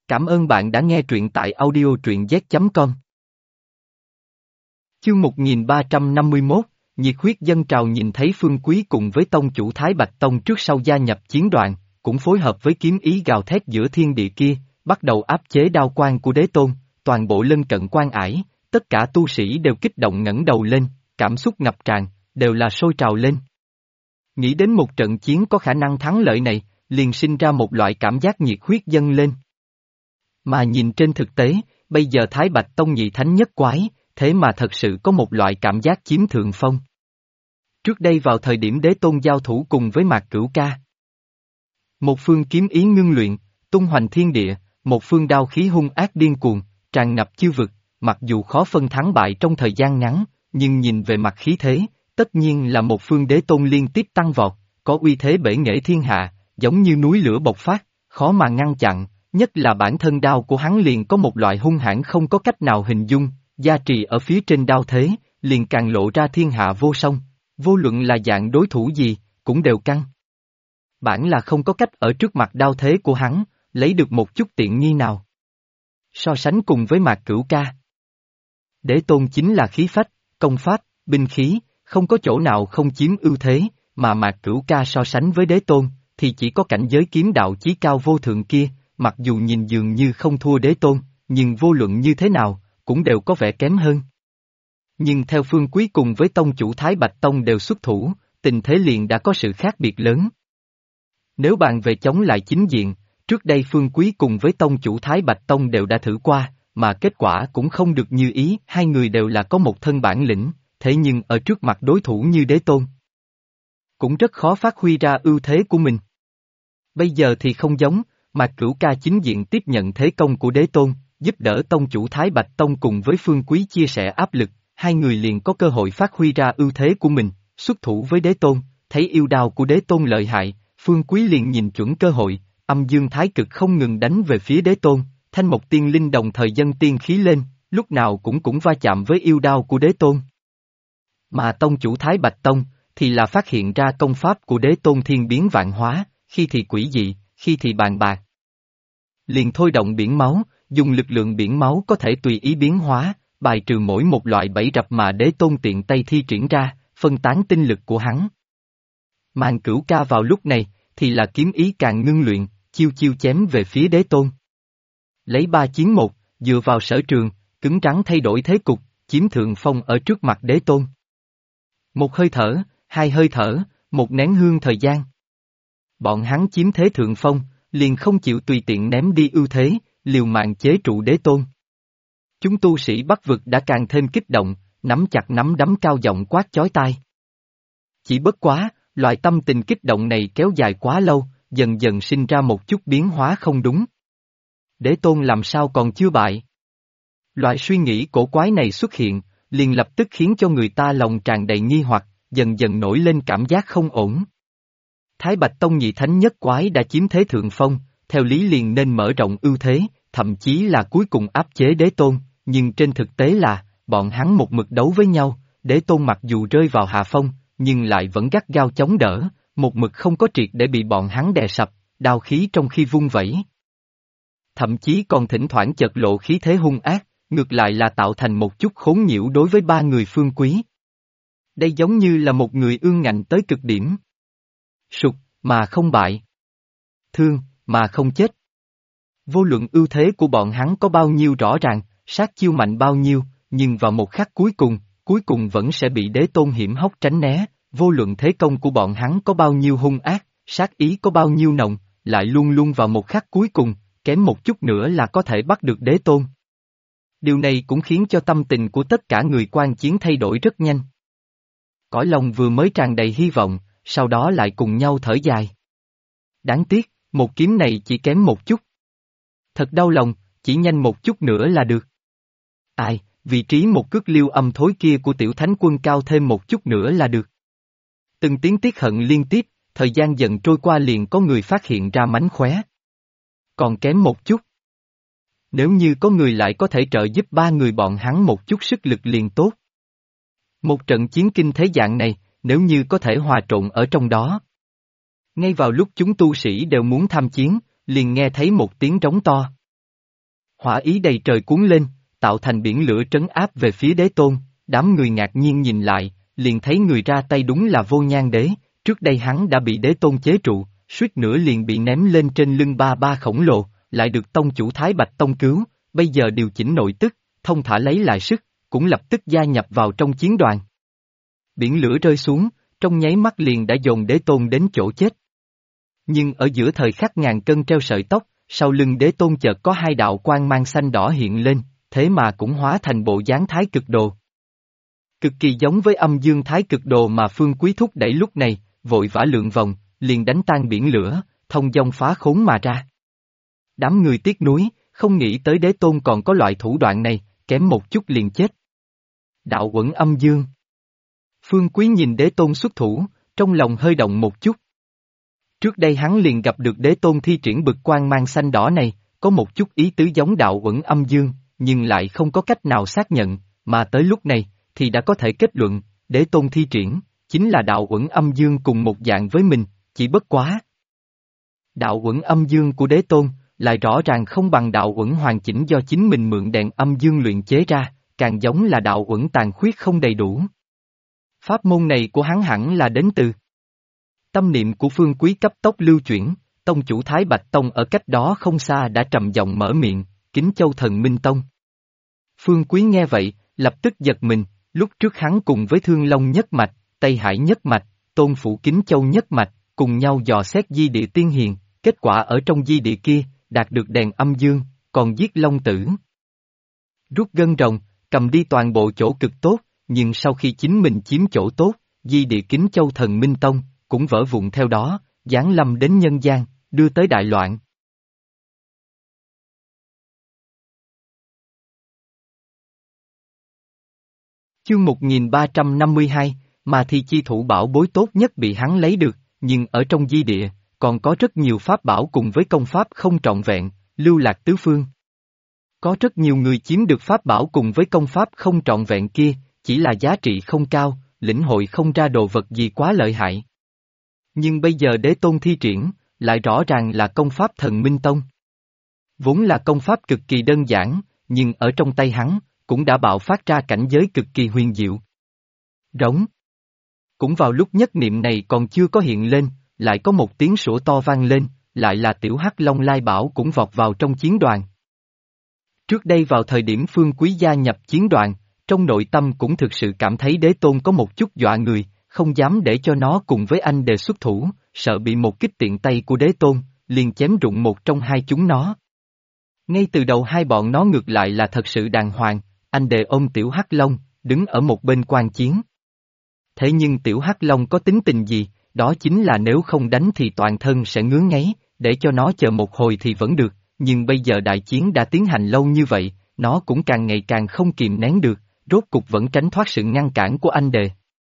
Cảm ơn bạn đã nghe truyện tại audio truyện z.com. Chương 1351, nhiệt huyết dâng trào. Nhìn thấy Phương Quý cùng với tông chủ Thái Bạch Tông trước sau gia nhập chiến đoàn, cũng phối hợp với kiếm ý gào thét giữa thiên địa kia, bắt đầu áp chế đao quang của đế tôn, toàn bộ lân cận quan ải, tất cả tu sĩ đều kích động ngẩng đầu lên, cảm xúc ngập tràn, đều là sôi trào lên. Nghĩ đến một trận chiến có khả năng thắng lợi này, liền sinh ra một loại cảm giác nhiệt huyết dâng lên. Mà nhìn trên thực tế, bây giờ Thái Bạch Tông nhị thánh nhất quái, thế mà thật sự có một loại cảm giác chiếm thượng phong. Trước đây vào thời điểm đế tôn giao thủ cùng với Mạc Cửu Ca, một phương kiếm ý ngưng luyện, tung hoành thiên địa, một phương đao khí hung ác điên cuồng, tràn ngập chư vực, mặc dù khó phân thắng bại trong thời gian ngắn, nhưng nhìn về mặt khí thế, tất nhiên là một phương đế tôn liên tiếp tăng vọt, có uy thế bể nghệ thiên hạ, giống như núi lửa bộc phát, khó mà ngăn chặn, nhất là bản thân đao của hắn liền có một loại hung hãn không có cách nào hình dung, gia trì ở phía trên đao thế, liền càng lộ ra thiên hạ vô song, vô luận là dạng đối thủ gì, cũng đều căng. Bản là không có cách ở trước mặt đao thế của hắn, lấy được một chút tiện nghi nào. So sánh cùng với Mạc Cửu Ca, đế tôn chính là khí phách, công pháp, binh khí, không có chỗ nào không chiếm ưu thế, mà Mạc Cửu Ca so sánh với đế tôn, thì chỉ có cảnh giới kiếm đạo chí cao vô thượng kia, mặc dù nhìn dường như không thua đế tôn, nhưng vô luận như thế nào, cũng đều có vẻ kém hơn. Nhưng theo Phương Quý cùng với tông chủ Thái Bạch Tông đều xuất thủ, tình thế liền đã có sự khác biệt lớn. Nếu bàn về chống lại chính diện, trước đây Phương Quý cùng với tông chủ Thái Bạch Tông đều đã thử qua, mà kết quả cũng không được như ý, hai người đều là có một thân bản lĩnh, thế nhưng ở trước mặt đối thủ như đế tôn, cũng rất khó phát huy ra ưu thế của mình. Bây giờ thì không giống, Mạc Cửu Ca chính diện tiếp nhận thế công của đế tôn, giúp đỡ tông chủ Thái Bạch Tông cùng với Phương Quý chia sẻ áp lực, hai người liền có cơ hội phát huy ra ưu thế của mình, xuất thủ với đế tôn, thấy yêu đao của đế tôn lợi hại, Phương Quý liền nhìn chuẩn cơ hội, âm dương thái cực không ngừng đánh về phía đế tôn, thanh mộc tiên linh đồng thời dâng tiên khí lên, lúc nào cũng va chạm với yêu đao của đế tôn. Mà tông chủ Thái Bạch Tông, thì là phát hiện ra công pháp của đế tôn thiên biến vạn hóa, khi thì quỷ dị, khi thì bàn bạc. Liền thôi động biển máu, dùng lực lượng biển máu có thể tùy ý biến hóa, bài trừ mỗi một loại bẫy rập mà đế tôn tiện tay thi triển ra, phân tán tinh lực của hắn. Mạc Cửu Ca vào lúc này, thì là kiếm ý càng ngưng luyện, chiêu chiêu chém về phía đế tôn. Lấy 3 chiến 1, dựa vào sở trường, cứng rắn thay đổi thế cục, chiếm thượng phong ở trước mặt đế tôn. Một hơi thở, hai hơi thở, một nén hương thời gian. Bọn hắn chiếm thế thượng phong, liền không chịu tùy tiện ném đi ưu thế, liều mạng chế trụ đế tôn. Chúng tu sĩ Bắc vực đã càng thêm kích động, nắm chặt nắm đấm cao giọng quát chói tai. Chỉ bất quá, loại tâm tình kích động này kéo dài quá lâu, dần dần sinh ra một chút biến hóa không đúng. Đế tôn làm sao còn chưa bại? Loại suy nghĩ cổ quái này xuất hiện, liền lập tức khiến cho người ta lòng tràn đầy nghi hoặc, dần dần nổi lên cảm giác không ổn. Thái Bạch Tông nhị thánh nhất quái đã chiếm thế thượng phong, theo lý liền nên mở rộng ưu thế, thậm chí là cuối cùng áp chế đế tôn, nhưng trên thực tế là, bọn hắn một mực đấu với nhau, đế tôn mặc dù rơi vào hạ phong, nhưng lại vẫn gắt gao chống đỡ, một mực không có triệt để bị bọn hắn đè sập, đao khí trong khi vung vẩy. Thậm chí còn thỉnh thoảng chợt lộ khí thế hung ác, ngược lại là tạo thành một chút khốn nhiễu đối với ba người Phương Quý. Đây giống như là một người ương ngạnh tới cực điểm. Sụt, mà không bại. Thương, mà không chết. Vô luận ưu thế của bọn hắn có bao nhiêu rõ ràng, sát chiêu mạnh bao nhiêu, nhưng vào một khắc cuối cùng vẫn sẽ bị đế tôn hiểm hóc tránh né, vô luận thế công của bọn hắn có bao nhiêu hung ác, sát ý có bao nhiêu nồng, lại luôn luôn vào một khắc cuối cùng, kém một chút nữa là có thể bắt được đế tôn. Điều này cũng khiến cho tâm tình của tất cả người quan chiến thay đổi rất nhanh. Cõi lòng vừa mới tràn đầy hy vọng, sau đó lại cùng nhau thở dài. Đáng tiếc, một kiếm này chỉ kém một chút. Thật đau lòng, chỉ nhanh một chút nữa là được. Ai, vị trí một cước liêu âm thối kia của tiểu thánh quân cao thêm một chút nữa là được. Từng tiếng tiếc hận liên tiếp, thời gian dần trôi qua liền có người phát hiện ra mánh khóe. Còn kém một chút. Nếu như có người lại có thể trợ giúp ba người bọn hắn một chút sức lực liền tốt. Một trận chiến kinh thế dạng này, nếu như có thể hòa trộn ở trong đó. Ngay vào lúc chúng tu sĩ đều muốn tham chiến, liền nghe thấy một tiếng trống to. Hỏa ý đầy trời cuốn lên, tạo thành biển lửa trấn áp về phía đế tôn, đám người ngạc nhiên nhìn lại, liền thấy người ra tay đúng là Vô Nhan Đế, trước đây hắn đã bị đế tôn chế trụ, suýt nữa liền bị ném lên trên lưng ba ba khổng lồ, lại được tông chủ Thái Bạch Tông cứu, bây giờ điều chỉnh nội tức, thông thả lấy lại sức, cũng lập tức gia nhập vào trong chiến đoàn. Biển lửa rơi xuống, trong nháy mắt liền đã dồn đế tôn đến chỗ chết. Nhưng ở giữa thời khắc ngàn cân treo sợi tóc, sau lưng đế tôn chợt có hai đạo quang mang xanh đỏ hiện lên, thế mà cũng hóa thành bộ dáng thái cực đồ. Cực kỳ giống với âm dương thái cực đồ mà Phương Quý thúc đẩy lúc này, vội vã lượn vòng, liền đánh tan biển lửa, thông dong phá khốn mà ra. Đám người tiếc nuối, không nghĩ tới đế tôn còn có loại thủ đoạn này, kém một chút liền chết. Đạo uẩn âm dương. Phương Quý nhìn đế tôn xuất thủ, trong lòng hơi động một chút. Trước đây hắn liền gặp được đế tôn thi triển bực quang mang xanh đỏ này, có một chút ý tứ giống đạo uẩn âm dương, nhưng lại không có cách nào xác nhận, mà tới lúc này, thì đã có thể kết luận, đế tôn thi triển, chính là đạo uẩn âm dương cùng một dạng với mình, chỉ bất quá. Đạo uẩn âm dương của đế tôn, lại rõ ràng không bằng đạo uẩn hoàn chỉnh do chính mình mượn đèn âm dương luyện chế ra, càng giống là đạo uẩn tàn khuyết không đầy đủ. Pháp môn này của hắn hẳn là đến từ. Tâm niệm của Phương Quý cấp tốc lưu chuyển, tông chủ Thái Bạch Tông ở cách đó không xa đã trầm giọng mở miệng, Kính Châu Thần Minh Tông. Phương Quý nghe vậy, lập tức giật mình, lúc trước hắn cùng với Thương Long nhất mạch, Tây Hải nhất mạch, Tôn Phủ Kính Châu nhất mạch, cùng nhau dò xét di địa tiên hiền, kết quả ở trong di địa kia, đạt được đèn âm dương, còn giết Long Tử. Rút gân rồng, cầm đi toàn bộ chỗ cực tốt, nhưng sau khi chính mình chiếm chỗ tốt, di địa Kính Châu Thần Minh Tông, cũng vỡ vụn theo đó, giáng lâm đến nhân gian, đưa tới đại loạn. Chương 1352, mà thì chi thủ bảo bối tốt nhất bị hắn lấy được, nhưng ở trong di địa, còn có rất nhiều pháp bảo cùng với công pháp không trọn vẹn, lưu lạc tứ phương. Có rất nhiều người chiếm được pháp bảo cùng với công pháp không trọn vẹn kia, chỉ là giá trị không cao, lĩnh hội không ra đồ vật gì quá lợi hại. Nhưng bây giờ đế tôn thi triển, lại rõ ràng là công pháp Thần Minh Tông. Vốn là công pháp cực kỳ đơn giản, nhưng ở trong tay hắn, cũng đã bạo phát ra cảnh giới cực kỳ huyền diệu. Rống. Cũng vào lúc nhất niệm này còn chưa có hiện lên, lại có một tiếng sủa to vang lên, lại là tiểu hắc long lai bảo cũng vọt vào trong chiến đoàn. Trước đây vào thời điểm Phương Quý gia nhập chiến đoàn, trong nội tâm cũng thực sự cảm thấy đế tôn có một chút dọa người, không dám để cho nó cùng với anh đề xuất thủ, sợ bị một kích tiện tay của đế tôn, liền chém rụng một trong hai chúng nó. Ngay từ đầu hai bọn nó ngược lại là thật sự đàng hoàng, anh đề ôm tiểu hắc long, đứng ở một bên quan chiến. Thế nhưng tiểu hắc long có tính tình gì, đó chính là nếu không đánh thì toàn thân sẽ ngứa ngáy, để cho nó chờ một hồi thì vẫn được, nhưng bây giờ đại chiến đã tiến hành lâu như vậy, nó cũng càng ngày càng không kìm nén được, rốt cục vẫn tránh thoát sự ngăn cản của anh đề.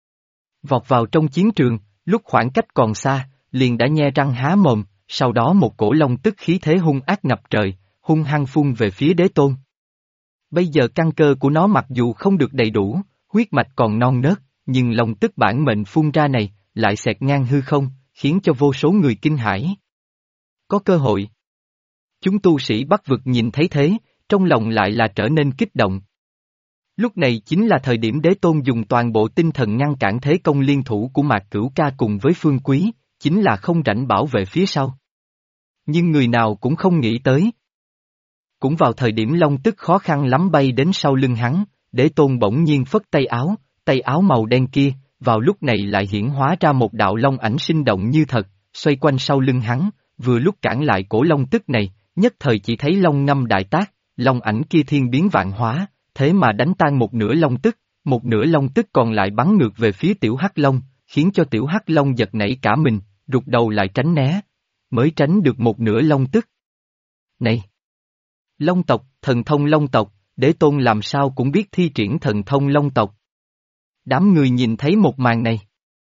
Vọt vào trong chiến trường, lúc khoảng cách còn xa, liền đã nhe răng há mồm, sau đó một cổ long tức khí thế hung ác ngập trời, hung hăng phun về phía đế tôn. Bây giờ căn cơ của nó mặc dù không được đầy đủ, huyết mạch còn non nớt, nhưng long tức bản mệnh phun ra này, lại xẹt ngang hư không, khiến cho vô số người kinh hãi. Có cơ hội. Chúng tu sĩ Bắc vực nhìn thấy thế, trong lòng lại là trở nên kích động. Lúc này chính là thời điểm đế tôn dùng toàn bộ tinh thần ngăn cản thế công liên thủ của Mạc Cửu Ca cùng với Phương Quý, chính là không rảnh bảo vệ phía sau. Nhưng người nào cũng không nghĩ tới. Cũng vào thời điểm long tức khó khăn lắm bay đến sau lưng hắn, đế tôn bỗng nhiên phất tay áo màu đen kia, vào lúc này lại hiển hóa ra một đạo long ảnh sinh động như thật, xoay quanh sau lưng hắn, vừa lúc cản lại cổ long tức này, nhất thời chỉ thấy long ngâm đại tác, long ảnh kia thiên biến vạn hóa, thế mà đánh tan một nửa long tức, một nửa long tức còn lại bắn ngược về phía tiểu hắc long, khiến cho tiểu hắc long giật nảy cả mình, rụt đầu lại tránh né, mới tránh được một nửa long tức. Này! Long tộc, thần thông long tộc, đế tôn làm sao cũng biết thi triển thần thông long tộc. Đám người nhìn thấy một màn này.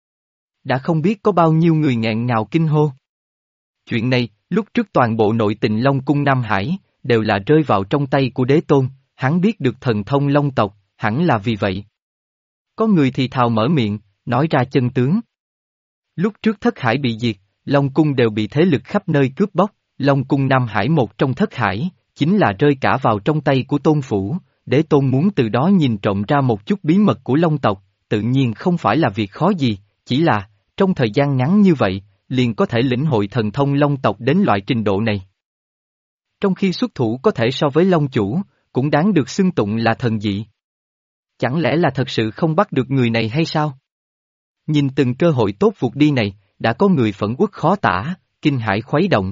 Đã không biết có bao nhiêu người nghẹn ngào kinh hô. Chuyện này, lúc trước toàn bộ nội tình Long Cung Nam Hải, đều là rơi vào trong tay của đế tôn, hắn biết được thần thông long tộc, hẳn là vì vậy. Có người thì thào mở miệng, nói ra chân tướng. Lúc trước Thất Hải bị diệt, Long Cung đều bị thế lực khắp nơi cướp bóc, Long Cung Nam Hải một trong Thất Hải, chính là rơi cả vào trong tay của Tôn Phủ, Đế Tôn muốn từ đó nhìn trộm ra một chút bí mật của Long tộc, tự nhiên không phải là việc khó gì, chỉ là, trong thời gian ngắn như vậy, liền có thể lĩnh hội thần thông Long tộc đến loại trình độ này. Trong khi xuất thủ có thể so với Long chủ, cũng đáng được xưng tụng là thần dị. Chẳng lẽ là thật sự không bắt được người này hay sao? Nhìn từng cơ hội tốt vụt đi này, đã có người phẫn uất khó tả, kinh hãi khuấy động.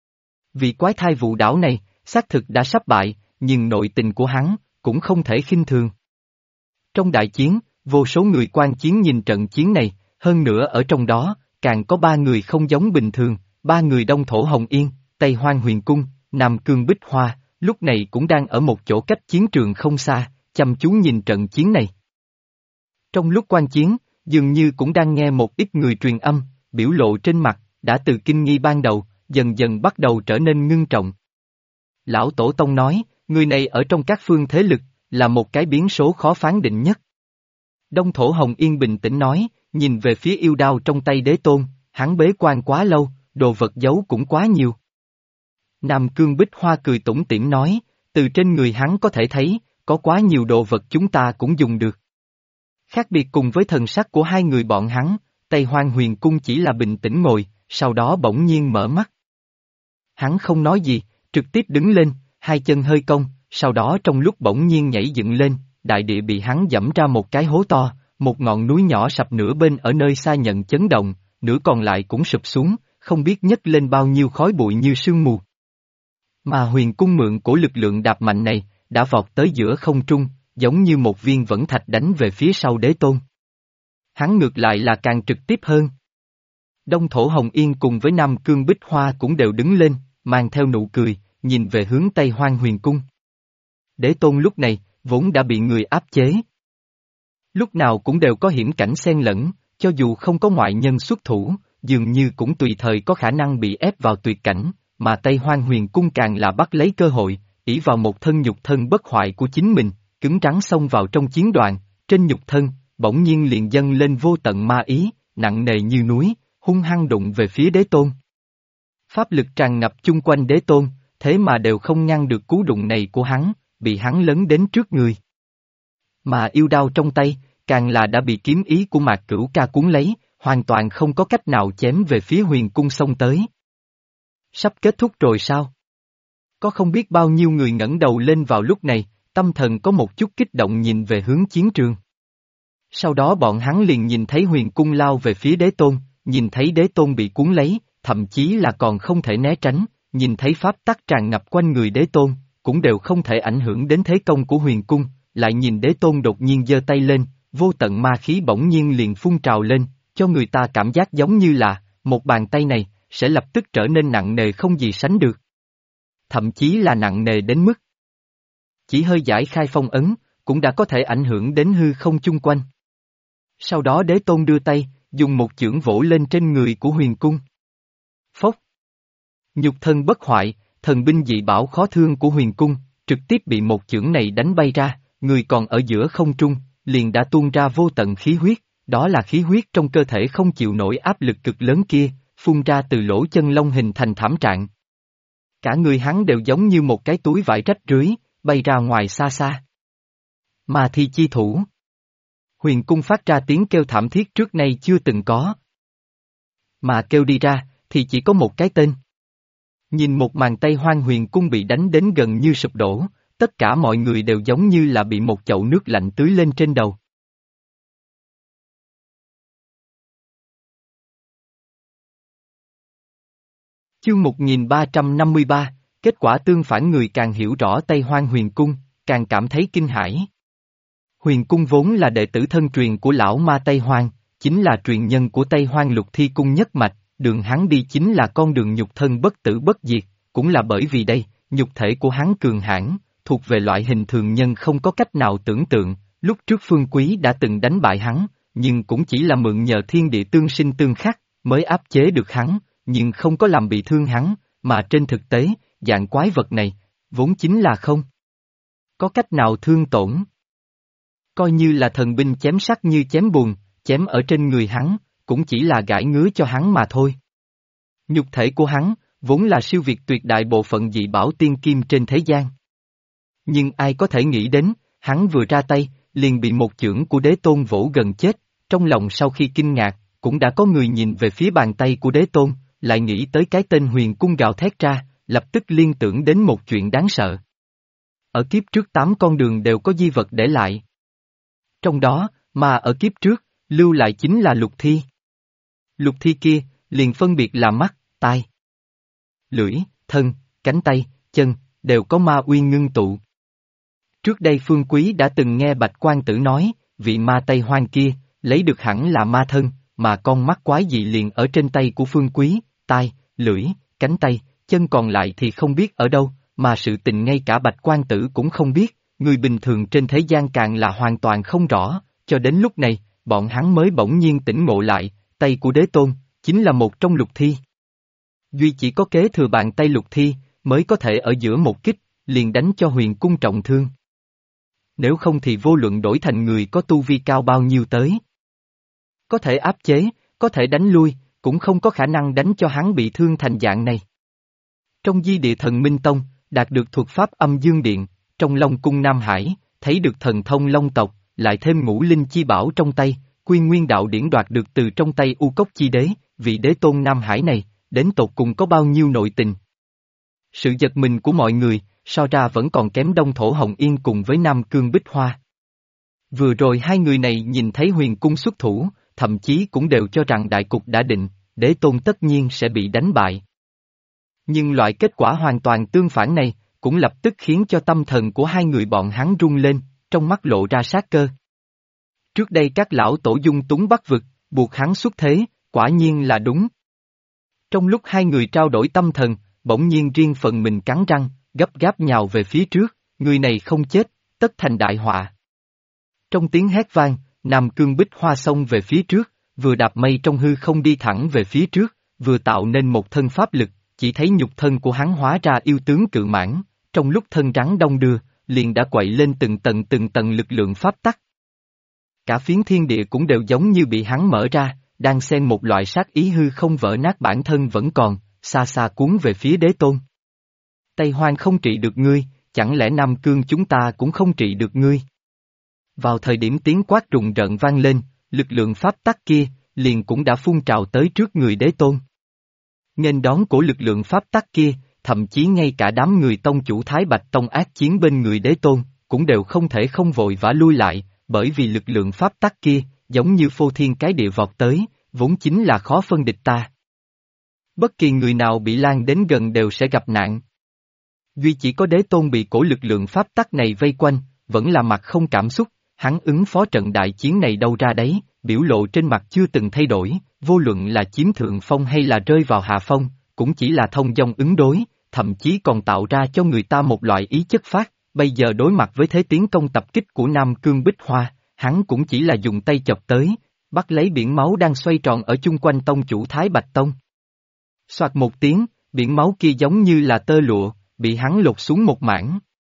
Vì quái thai vụ đảo này, xác thực đã sắp bại, nhưng nội tình của hắn, cũng không thể khinh thường. Trong đại chiến, vô số người quan chiến nhìn trận chiến này, hơn nữa ở trong đó, càng có 3 người không giống bình thường, 3 người Đông Thổ Hồng Yên, Tây Hoang Huyền Cung, Nam Cương Bích Hoa, lúc này cũng đang ở một chỗ cách chiến trường không xa, chăm chú nhìn trận chiến này. Trong lúc quan chiến, dường như cũng đang nghe một ít người truyền âm, biểu lộ trên mặt, đã từ kinh nghi ban đầu, dần dần bắt đầu trở nên ngưng trọng. Lão Tổ Tông nói, người này ở trong các phương thế lực, là một cái biến số khó phán định nhất. Đông Thổ Hồng Yên bình tĩnh nói, nhìn về phía yêu đao trong tay Đế Tôn, hắn bế quan quá lâu, đồ vật giấu cũng quá nhiều. Nam Cương Bích Hoa cười tủm tỉm nói, từ trên người hắn có thể thấy, có quá nhiều đồ vật chúng ta cũng dùng được. Khác biệt cùng với thần sắc của hai người bọn hắn, Tây Hoang Huyền Cung chỉ là bình tĩnh ngồi, sau đó bỗng nhiên mở mắt. Hắn không nói gì, trực tiếp đứng lên, hai chân hơi cong, sau đó trong lúc bỗng nhiên nhảy dựng lên, đại địa bị hắn dẫm ra một cái hố to, một ngọn núi nhỏ sập nửa bên ở nơi xa nhận chấn động, nửa còn lại cũng sụp xuống, không biết nhấc lên bao nhiêu khói bụi như sương mù. Mà Huyền Cung mượn của lực lượng đạp mạnh này, đã vọt tới giữa không trung, giống như một viên vẫn thạch đánh về phía sau Đế Tôn. Hắn ngược lại là càng trực tiếp hơn. Đông Thổ Hồng Yên cùng với Nam Cương Bích Hoa cũng đều đứng lên, mang theo nụ cười, nhìn về hướng Tây Hoang Huyền Cung. Đế Tôn lúc này, vốn đã bị người áp chế. Lúc nào cũng đều có hiểm cảnh xen lẫn, cho dù không có ngoại nhân xuất thủ, dường như cũng tùy thời có khả năng bị ép vào tuyệt cảnh, mà Tây Hoang Huyền Cung càng là bắt lấy cơ hội, ỷ vào một thân nhục thân bất hoại của chính mình, cứng rắn xông vào trong chiến đoàn, trên nhục thân, bỗng nhiên liền dâng lên vô tận ma ý, nặng nề như núi, hung hăng đụng về phía Đế Tôn. Pháp lực tràn ngập chung quanh Đế Tôn, thế mà đều không ngăn được cú đụng này của hắn, bị hắn lấn đến trước người. Mà yêu đao trong tay, càng là đã bị kiếm ý của Mạc Cửu Ca cuốn lấy, hoàn toàn không có cách nào chém về phía Huyền Cung xông tới. Sắp kết thúc rồi sao? Có không biết bao nhiêu người ngẩng đầu lên vào lúc này, tâm thần có một chút kích động nhìn về hướng chiến trường. Sau đó bọn hắn liền nhìn thấy Huyền Cung lao về phía Đế Tôn, nhìn thấy Đế Tôn bị cuốn lấy, thậm chí là còn không thể né tránh, nhìn thấy pháp tắc tràn ngập quanh người Đế Tôn, cũng đều không thể ảnh hưởng đến thế công của Huyền Cung, lại nhìn Đế Tôn đột nhiên giơ tay lên, vô tận ma khí bỗng nhiên liền phun trào lên, cho người ta cảm giác giống như là, một bàn tay này, sẽ lập tức trở nên nặng nề không gì sánh được. Thậm chí là nặng nề đến mức chỉ hơi giải khai phong ấn, cũng đã có thể ảnh hưởng đến hư không chung quanh. Sau đó Đế Tôn đưa tay, dùng một chưởng vỗ lên trên người của Huyền Cung. Phốc! Nhục thân bất hoại, thần binh dị bảo khó thương của Huyền Cung, trực tiếp bị một chưởng này đánh bay ra, người còn ở giữa không trung, liền đã tuôn ra vô tận khí huyết, đó là khí huyết trong cơ thể không chịu nổi áp lực cực lớn kia, phun ra từ lỗ chân lông hình thành thảm trạng. Cả người hắn đều giống như một cái túi vải rách rưới, bay ra ngoài xa xa. Mà thi chi thủ. Huyền Cung phát ra tiếng kêu thảm thiết trước nay chưa từng có. Mà kêu đi ra, thì chỉ có một cái tên. Nhìn một màn Tây Hoang Huyền Cung bị đánh đến gần như sụp đổ, tất cả mọi người đều giống như là bị một chậu nước lạnh tưới lên trên đầu. Chương 1353, kết quả tương phản người càng hiểu rõ Tây Hoang Huyền Cung, càng cảm thấy kinh hãi. Huyền Cung vốn là đệ tử thân truyền của lão ma Tây Hoang, chính là truyền nhân của Tây Hoang Lục Thi Cung nhất mạch, đường hắn đi chính là con đường nhục thân bất tử bất diệt, cũng là bởi vì đây, nhục thể của hắn cường hãn, thuộc về loại hình thường nhân không có cách nào tưởng tượng, lúc trước Phương Quý đã từng đánh bại hắn, nhưng cũng chỉ là mượn nhờ thiên địa tương sinh tương khắc, mới áp chế được hắn, nhưng không có làm bị thương hắn, mà trên thực tế, dạng quái vật này, vốn chính là không có cách nào thương tổn. Coi như là thần binh chém sắt như chém bùn, chém ở trên người hắn, cũng chỉ là gãi ngứa cho hắn mà thôi. Nhục thể của hắn, vốn là siêu việt tuyệt đại bộ phận dị bảo tiên kim trên thế gian. Nhưng ai có thể nghĩ đến, hắn vừa ra tay, liền bị một chưởng của đế tôn vỗ gần chết, trong lòng sau khi kinh ngạc, cũng đã có người nhìn về phía bàn tay của đế tôn, lại nghĩ tới cái tên huyền cung gào thét ra, lập tức liên tưởng đến một chuyện đáng sợ. Ở kiếp trước 8 con đường đều có di vật để lại. Trong đó, mà ở kiếp trước, lưu lại chính là lục thi. Lục thi kia, liền phân biệt là mắt, tai, lưỡi, thân, cánh tay, chân, đều có ma uy ngưng tụ. Trước đây Phương Quý đã từng nghe Bạch Quan Tử nói, vị ma Tây Hoang kia, lấy được hẳn là ma thân, mà con mắt quái dị liền ở trên tay của Phương Quý, tai, lưỡi, cánh tay, chân còn lại thì không biết ở đâu, mà sự tình ngay cả Bạch Quan Tử cũng không biết, người bình thường trên thế gian càng là hoàn toàn không rõ, cho đến lúc này, bọn hắn mới bỗng nhiên tỉnh ngộ lại, tay của đế tôn, chính là một trong lục thi. Duy chỉ có kế thừa bàn tay lục thi, mới có thể ở giữa một kích, liền đánh cho huyền cung trọng thương. Nếu không thì vô luận đổi thành người có tu vi cao bao nhiêu tới. Có thể áp chế, có thể đánh lui, cũng không có khả năng đánh cho hắn bị thương thành dạng này. Trong Di Địa Thần Minh Tông, đạt được thuật pháp Âm Dương Điện, trong Long Cung Nam Hải, thấy được thần thông Long tộc, lại thêm ngũ linh chi bảo trong tay, Quy Nguyên đạo điển đoạt được từ trong tay U Cốc Chi Đế, vị đế tôn Nam Hải này, đến tột cùng có bao nhiêu nội tình. Sự giật mình của mọi người, so ra vẫn còn kém Đông Thổ Hồng Yên cùng với Nam Cương Bích Hoa. Vừa rồi hai người này nhìn thấy huyền cung xuất thủ, thậm chí cũng đều cho rằng đại cục đã định, đế tôn tất nhiên sẽ bị đánh bại. Nhưng loại kết quả hoàn toàn tương phản này, cũng lập tức khiến cho tâm thần của hai người bọn hắn rung lên, trong mắt lộ ra sát cơ. Trước đây các lão tổ dung túng bắt vực, buộc hắn xuất thế, quả nhiên là đúng. Trong lúc hai người trao đổi tâm thần, bỗng nhiên riêng phần mình cắn răng, gấp gáp nhào về phía trước, người này không chết, tất thành đại họa. Trong tiếng hét vang, Nam Cương Bích Hoa xông về phía trước, vừa đạp mây trong hư không đi thẳng về phía trước, vừa tạo nên một thân pháp lực, chỉ thấy nhục thân của hắn hóa ra yêu tướng cự mãn, trong lúc thân rắn đong đưa, liền đã quậy lên từng tầng lực lượng pháp tắc. Cả phiến thiên địa cũng đều giống như bị hắn mở ra, đang xen một loại sát ý hư không vỡ nát bản thân vẫn còn, xa xa cuốn về phía đế tôn. Tây Hoang không trị được ngươi, chẳng lẽ Nam Cương chúng ta cũng không trị được ngươi? Vào thời điểm tiếng quát rùng rợn vang lên, lực lượng pháp tắc kia, liền cũng đã phun trào tới trước người đế tôn. Nghênh đón của lực lượng pháp tắc kia, thậm chí ngay cả đám người tông chủ Thái Bạch Tông ác chiến bên người đế tôn, cũng đều không thể không vội vã lui lại, bởi vì lực lượng pháp tắc kia, giống như phô thiên cái địa vọt tới, vốn chính là khó phân địch ta. Bất kỳ người nào bị lan đến gần đều sẽ gặp nạn. Duy chỉ có đế tôn bị cổ lực lượng pháp tắc này vây quanh, vẫn là mặt không cảm xúc, hắn ứng phó trận đại chiến này đâu ra đấy, biểu lộ trên mặt chưa từng thay đổi, vô luận là chiếm thượng phong hay là rơi vào hạ phong, cũng chỉ là thông dong ứng đối, thậm chí còn tạo ra cho người ta một loại ý chất phát, bây giờ đối mặt với thế tiến công tập kích của Nam Cương Bích Hoa, hắn cũng chỉ là dùng tay chọc tới, bắt lấy biển máu đang xoay tròn ở chung quanh tông chủ Thái Bạch Tông. Soạt một tiếng, biển máu kia giống như là tơ lụa, bị hắn lột xuống một mảng.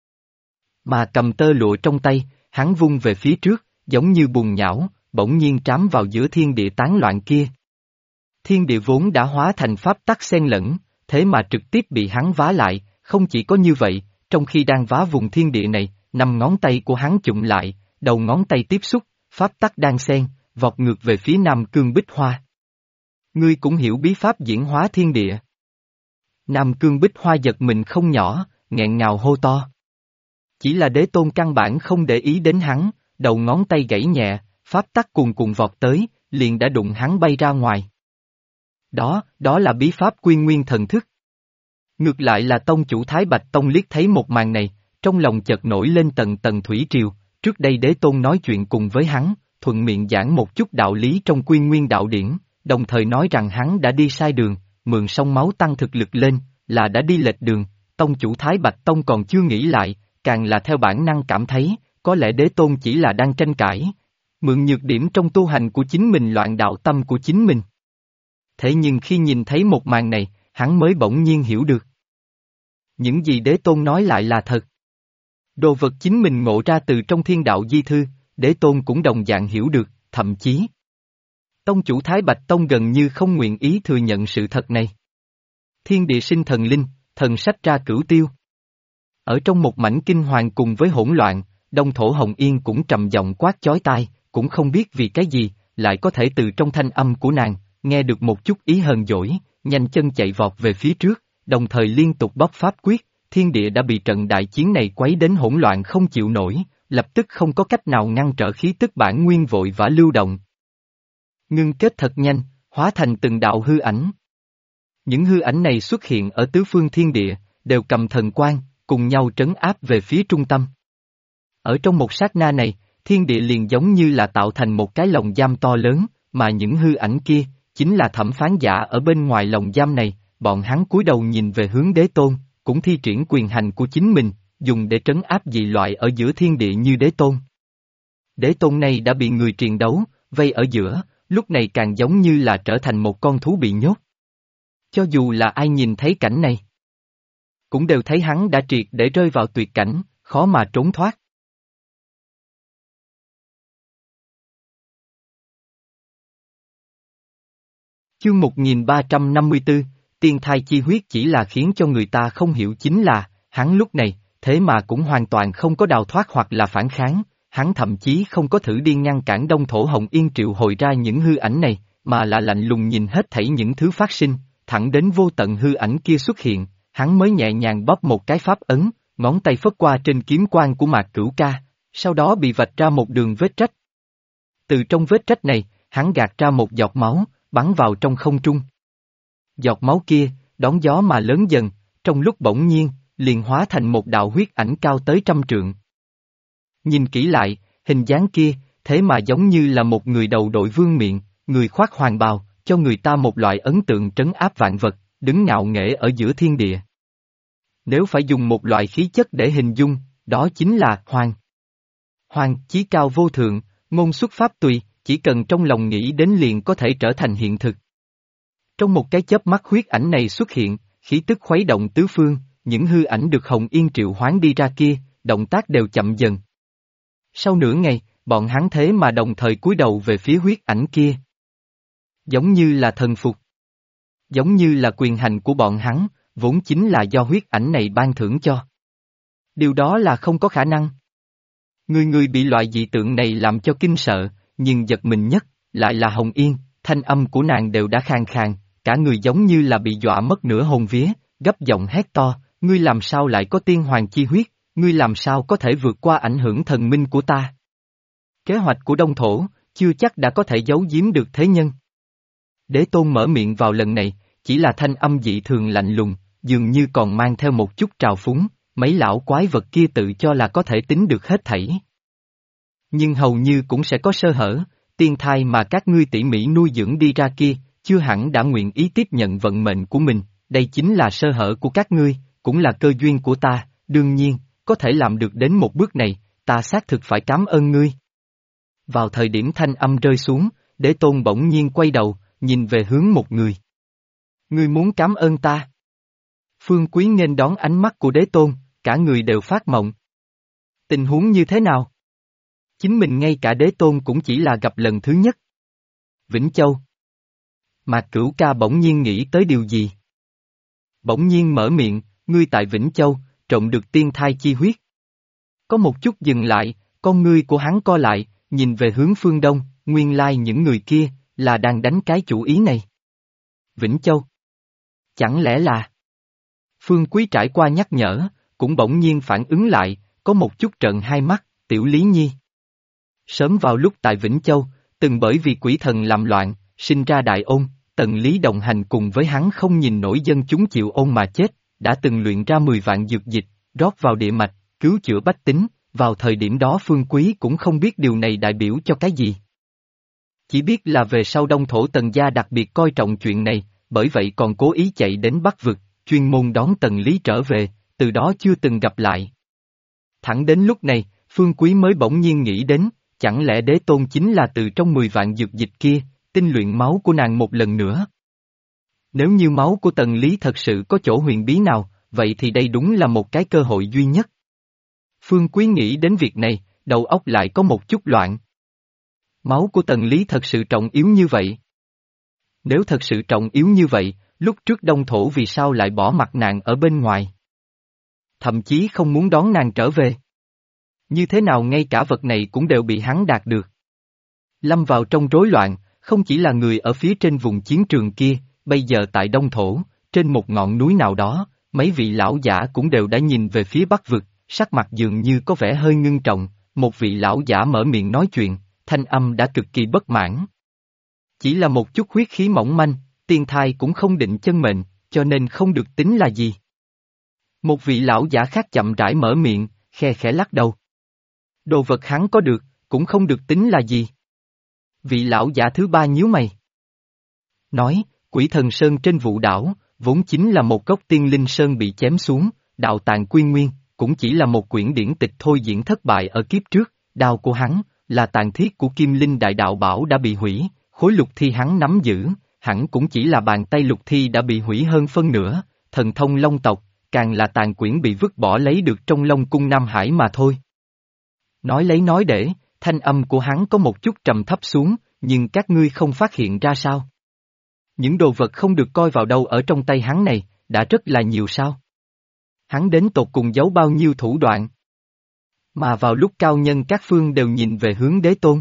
Mà cầm tơ lụa trong tay, hắn vung về phía trước, giống như bùn nhão, bỗng nhiên trám vào giữa thiên địa tán loạn kia. Thiên địa vốn đã hóa thành pháp tắc xen lẫn, thế mà trực tiếp bị hắn vá lại, không chỉ có như vậy, trong khi đang vá vùng thiên địa này, 5 ngón tay của hắn chụm lại, đầu ngón tay tiếp xúc, pháp tắc đang xen, vọt ngược về phía Nam Cương Bích Hoa. Ngươi cũng hiểu bí pháp diễn hóa thiên địa. Nam Cương Bích Hoa giật mình không nhỏ, nghẹn ngào hô to. Chỉ là đế tôn căn bản không để ý đến hắn, đầu ngón tay gãy nhẹ, pháp tắc cuồn cuộn vọt tới, liền đã đụng hắn bay ra ngoài. Đó là bí pháp Quy Nguyên thần thức. Ngược lại là tông chủ Thái Bạch Tông liếc thấy một màn này, trong lòng chợt nổi lên tầng tầng thủy triều, trước đây đế tôn nói chuyện cùng với hắn, thuận miệng giảng một chút đạo lý trong Quy Nguyên đạo điển, đồng thời nói rằng hắn đã đi sai đường, mượn sông máu tăng thực lực lên, là đã đi lệch đường, tông chủ Thái Bạch Tông còn chưa nghĩ lại, càng là theo bản năng cảm thấy, có lẽ đế tôn chỉ là đang tranh cãi, mượn nhược điểm trong tu hành của chính mình loạn đạo tâm của chính mình. Thế nhưng khi nhìn thấy một màn này, hắn mới bỗng nhiên hiểu được. Những gì đế tôn nói lại là thật. Đồ vật chính mình ngộ ra từ trong thiên đạo di thư, đế tôn cũng đồng dạng hiểu được, thậm chí. Tông chủ Thái Bạch Tông gần như không nguyện ý thừa nhận sự thật này. Thiên địa sinh thần linh, thần sách ra cửu tiêu. Ở trong một mảnh kinh hoàng cùng với hỗn loạn, Đông Thổ Hồng Yên cũng trầm giọng quát chói tai, cũng không biết vì cái gì, lại có thể từ trong thanh âm của nàng, nghe được một chút ý hờn dỗi, nhanh chân chạy vọt về phía trước, đồng thời liên tục bóc pháp quyết, thiên địa đã bị trận đại chiến này quấy đến hỗn loạn không chịu nổi, lập tức không có cách nào ngăn trở khí tức bản nguyên vội vã lưu động. Ngưng kết thật nhanh, hóa thành từng đạo hư ảnh. Những hư ảnh này xuất hiện ở tứ phương thiên địa, đều cầm thần quang, cùng nhau trấn áp về phía trung tâm. Ở trong một sát na này, thiên địa liền giống như là tạo thành một cái lồng giam to lớn, mà những hư ảnh kia, chính là thẩm phán giả ở bên ngoài lồng giam này, bọn hắn cúi đầu nhìn về hướng đế tôn, cũng thi triển quyền hành của chính mình, dùng để trấn áp dị loại ở giữa thiên địa như đế tôn. Đế tôn này đã bị người triền đấu, vây ở giữa, lúc này càng giống như là trở thành một con thú bị nhốt. Cho dù là ai nhìn thấy cảnh này, cũng đều thấy hắn đã triệt để rơi vào tuyệt cảnh, khó mà trốn thoát. Chương 1354, tiên thai chi huyết chỉ là khiến cho người ta không hiểu chính là, hắn lúc này, thế mà cũng hoàn toàn không có đào thoát hoặc là phản kháng, hắn thậm chí không có thử đi ngăn cản Đông Thổ Hồng Yên triệu hồi ra những hư ảnh này, mà là lạnh lùng nhìn hết thảy những thứ phát sinh, thẳng đến vô tận hư ảnh kia xuất hiện, hắn mới nhẹ nhàng bóp một cái pháp ấn, ngón tay phất qua trên kiếm quang của Mạc Cửu Ca, sau đó bị vạch ra một đường vết rách. Từ trong vết rách này, hắn gạt ra một giọt máu, bắn vào trong không trung. Giọt máu kia, đón gió mà lớn dần, trong lúc bỗng nhiên, liền hóa thành một đạo huyết ảnh cao tới 100 trượng. Nhìn kỹ lại, hình dáng kia, thế mà giống như là một người đầu đội vương miện, người khoác hoàng bào, cho người ta một loại ấn tượng trấn áp vạn vật, đứng ngạo nghễ ở giữa thiên địa. Nếu phải dùng một loại khí chất để hình dung, đó chính là hoàng. Hoàng, chí cao vô thượng, ngôn xuất pháp tùy, chỉ cần trong lòng nghĩ đến liền có thể trở thành hiện thực. Trong một cái chớp mắt huyết ảnh này xuất hiện, khí tức khuấy động tứ phương, những hư ảnh được Hồng Yên triệu hoán đi ra kia, động tác đều chậm dần. Sau nửa ngày, bọn hắn thế mà đồng thời cúi đầu về phía huyết ảnh kia. Giống như là thần phục. Giống như là quyền hành của bọn hắn, vốn chính là do huyết ảnh này ban thưởng cho. Điều đó là không có khả năng. Người bị loại dị tượng này làm cho kinh sợ, nhưng giật mình nhất, lại là Hồng Yên, thanh âm của nàng đều đã khàn khàn, cả người giống như là bị dọa mất nửa hồn vía, gấp giọng hét to, ngươi làm sao lại có tiên hoàng chi huyết, ngươi làm sao có thể vượt qua ảnh hưởng thần minh của ta. Kế hoạch của Đông Thổ, chưa chắc đã có thể giấu giếm được thế nhân. Đế tôn mở miệng vào lần này, chỉ là thanh âm dị thường lạnh lùng, dường như còn mang theo một chút trào phúng, mấy lão quái vật kia tự cho là có thể tính được hết thảy. Nhưng hầu như cũng sẽ có sơ hở, tiên thai mà các ngươi tỉ mỉ nuôi dưỡng đi ra kia, chưa hẳn đã nguyện ý tiếp nhận vận mệnh của mình, đây chính là sơ hở của các ngươi, cũng là cơ duyên của ta, đương nhiên, có thể làm được đến một bước này, ta xác thực phải cảm ơn ngươi. Vào thời điểm thanh âm rơi xuống, Đế Tôn bỗng nhiên quay đầu, nhìn về hướng một người. Ngươi muốn cảm ơn ta? Phương Quý nghênh đón ánh mắt của Đế Tôn, cả người đều phát mộng. Tình huống như thế nào? Chính mình ngay cả Đế Tôn cũng chỉ là gặp lần thứ nhất. Vĩnh Châu. Mạc Cửu Ca bỗng nhiên nghĩ tới điều gì? Bỗng nhiên mở miệng, ngươi tại Vĩnh Châu, trộm được tiên thai chi huyết. Có một chút dừng lại, con ngươi của hắn co lại, nhìn về hướng phương đông, nguyên lai những người kia, là đang đánh cái chủ ý này. Vĩnh Châu. Chẳng lẽ là... Phương Quý trải qua nhắc nhở, cũng bỗng nhiên phản ứng lại, có một chút trợn hai mắt, Tiểu Lý Nhi. Sớm vào lúc tại Vĩnh Châu, từng bởi vì quỷ thần làm loạn, sinh ra đại ôn, Tần Lý đồng hành cùng với hắn không nhìn nổi dân chúng chịu ôn mà chết, đã từng luyện ra 10 vạn dược dịch, rót vào địa mạch, cứu chữa bách tính, vào thời điểm đó Phương Quý cũng không biết điều này đại biểu cho cái gì. Chỉ biết là về sau Đông Thổ Tần gia đặc biệt coi trọng chuyện này, bởi vậy còn cố ý chạy đến Bắc Vực, chuyên môn đón Tần Lý trở về, từ đó chưa từng gặp lại. Thẳng đến lúc này, Phương Quý mới bỗng nhiên nghĩ đến, chẳng lẽ Đế Tôn chính là từ trong 10 vạn dược dịch kia, tinh luyện máu của nàng một lần nữa. Nếu như máu của Tần Lý thật sự có chỗ huyền bí nào, vậy thì đây đúng là một cái cơ hội duy nhất. Phương Quý nghĩ đến việc này, đầu óc lại có một chút loạn. Máu của Tần Lý thật sự trọng yếu như vậy. Nếu thật sự trọng yếu như vậy, lúc trước Đông Thổ vì sao lại bỏ mặt nàng ở bên ngoài. Thậm chí không muốn đón nàng trở về. Như thế nào ngay cả vật này cũng đều bị hắn đạt được. Lâm vào trong rối loạn, không chỉ là người ở phía trên vùng chiến trường kia, bây giờ tại Đông Thổ, trên một ngọn núi nào đó, mấy vị lão giả cũng đều đã nhìn về phía Bắc vực, sắc mặt dường như có vẻ hơi ngưng trọng, một vị lão giả mở miệng nói chuyện, thanh âm đã cực kỳ bất mãn. Chỉ là một chút huyết khí mỏng manh, tiên thai cũng không định chân mệnh, cho nên không được tính là gì. Một vị lão giả khác chậm rãi mở miệng, khe khẽ lắc đầu. Đồ vật hắn có được, cũng không được tính là gì. Vị lão giả thứ ba nhíu mày. Nói, Quỷ Thần Sơn trên Vũ Đảo, vốn chính là một gốc tiên linh sơn bị chém xuống, đạo tàng quy nguyên, cũng chỉ là một quyển điển tịch thôi diễn thất bại ở kiếp trước, đao của hắn, là tàn thiết của Kim Linh Đại Đạo Bảo đã bị hủy, khối lục thi hắn nắm giữ, hẳn cũng chỉ là bàn tay lục thi đã bị hủy hơn phân nửa, thần thông Long tộc, càng là tàn quyển bị vứt bỏ lấy được trong Long cung Nam Hải mà thôi. Nói lấy nói để, thanh âm của hắn có một chút trầm thấp xuống, nhưng các ngươi không phát hiện ra sao? Những đồ vật không được coi vào đâu ở trong tay hắn này, đã rất là nhiều sao? Hắn đến tột cùng giấu bao nhiêu thủ đoạn? Mà vào lúc cao nhân các phương đều nhìn về hướng Đế Tôn.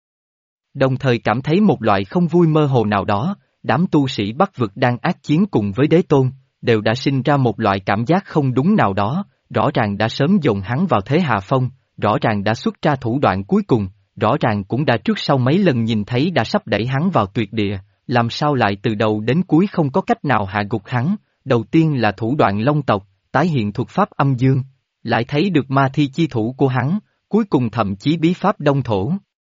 Đồng thời cảm thấy một loại không vui mơ hồ nào đó, đám tu sĩ Bắc vực đang ác chiến cùng với Đế Tôn, đều đã sinh ra một loại cảm giác không đúng nào đó, rõ ràng đã sớm dồn hắn vào thế hạ phong, rõ ràng đã xuất ra thủ đoạn cuối cùng, rõ ràng cũng đã trước sau mấy lần nhìn thấy đã sắp đẩy hắn vào tuyệt địa, làm sao lại từ đầu đến cuối không có cách nào hạ gục hắn, đầu tiên là thủ đoạn Long tộc, tái hiện thuật pháp âm dương, lại thấy được ma thi chi thủ của hắn, cuối cùng thậm chí bí pháp Đông Thổ.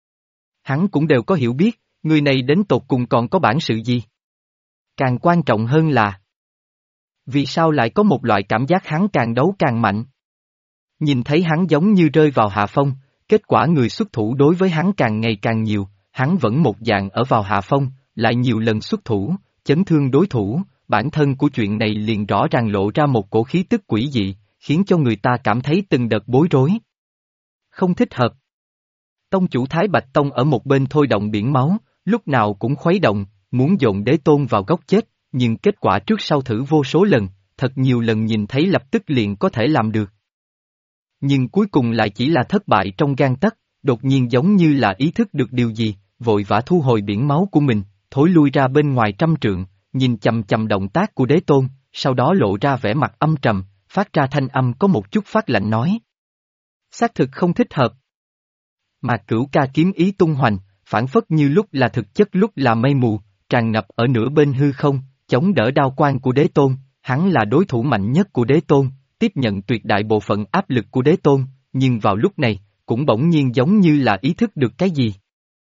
Hắn cũng đều có hiểu biết, người này đến tột cùng còn có bản sự gì. Càng quan trọng hơn là, vì sao lại có một loại cảm giác hắn càng đấu càng mạnh? Nhìn thấy hắn giống như rơi vào hạ phong, kết quả người xuất thủ đối với hắn càng ngày càng nhiều, hắn vẫn một dạng ở vào hạ phong, lại nhiều lần xuất thủ, chấn thương đối thủ, bản thân của chuyện này liền rõ ràng lộ ra một cổ khí tức quỷ dị, khiến cho người ta cảm thấy từng đợt bối rối. Không thích hợp. Tông chủ Thái Bạch Tông ở một bên thôi động biển máu, lúc nào cũng khuấy động, muốn dồn Đế Tôn vào góc chết, nhưng kết quả trước sau thử vô số lần, thật nhiều lần nhìn thấy lập tức liền có thể làm được. Nhưng cuối cùng lại chỉ là thất bại trong gang tấc, đột nhiên giống như là ý thức được điều gì, vội vã thu hồi biển máu của mình, thối lui ra bên ngoài trăm trượng, nhìn chằm chằm động tác của Đế Tôn, sau đó lộ ra vẻ mặt âm trầm, phát ra thanh âm có một chút phát lạnh nói. Xác thực không thích hợp. Mà Cửu Ca kiếm ý tung hoành, phản phất như lúc là thực chất lúc là mây mù, tràn ngập ở nửa bên hư không, chống đỡ đao quang của Đế Tôn, hắn là đối thủ mạnh nhất của Đế Tôn, tiếp nhận tuyệt đại bộ phận áp lực của Đế Tôn, nhưng vào lúc này, cũng bỗng nhiên giống như là ý thức được cái gì.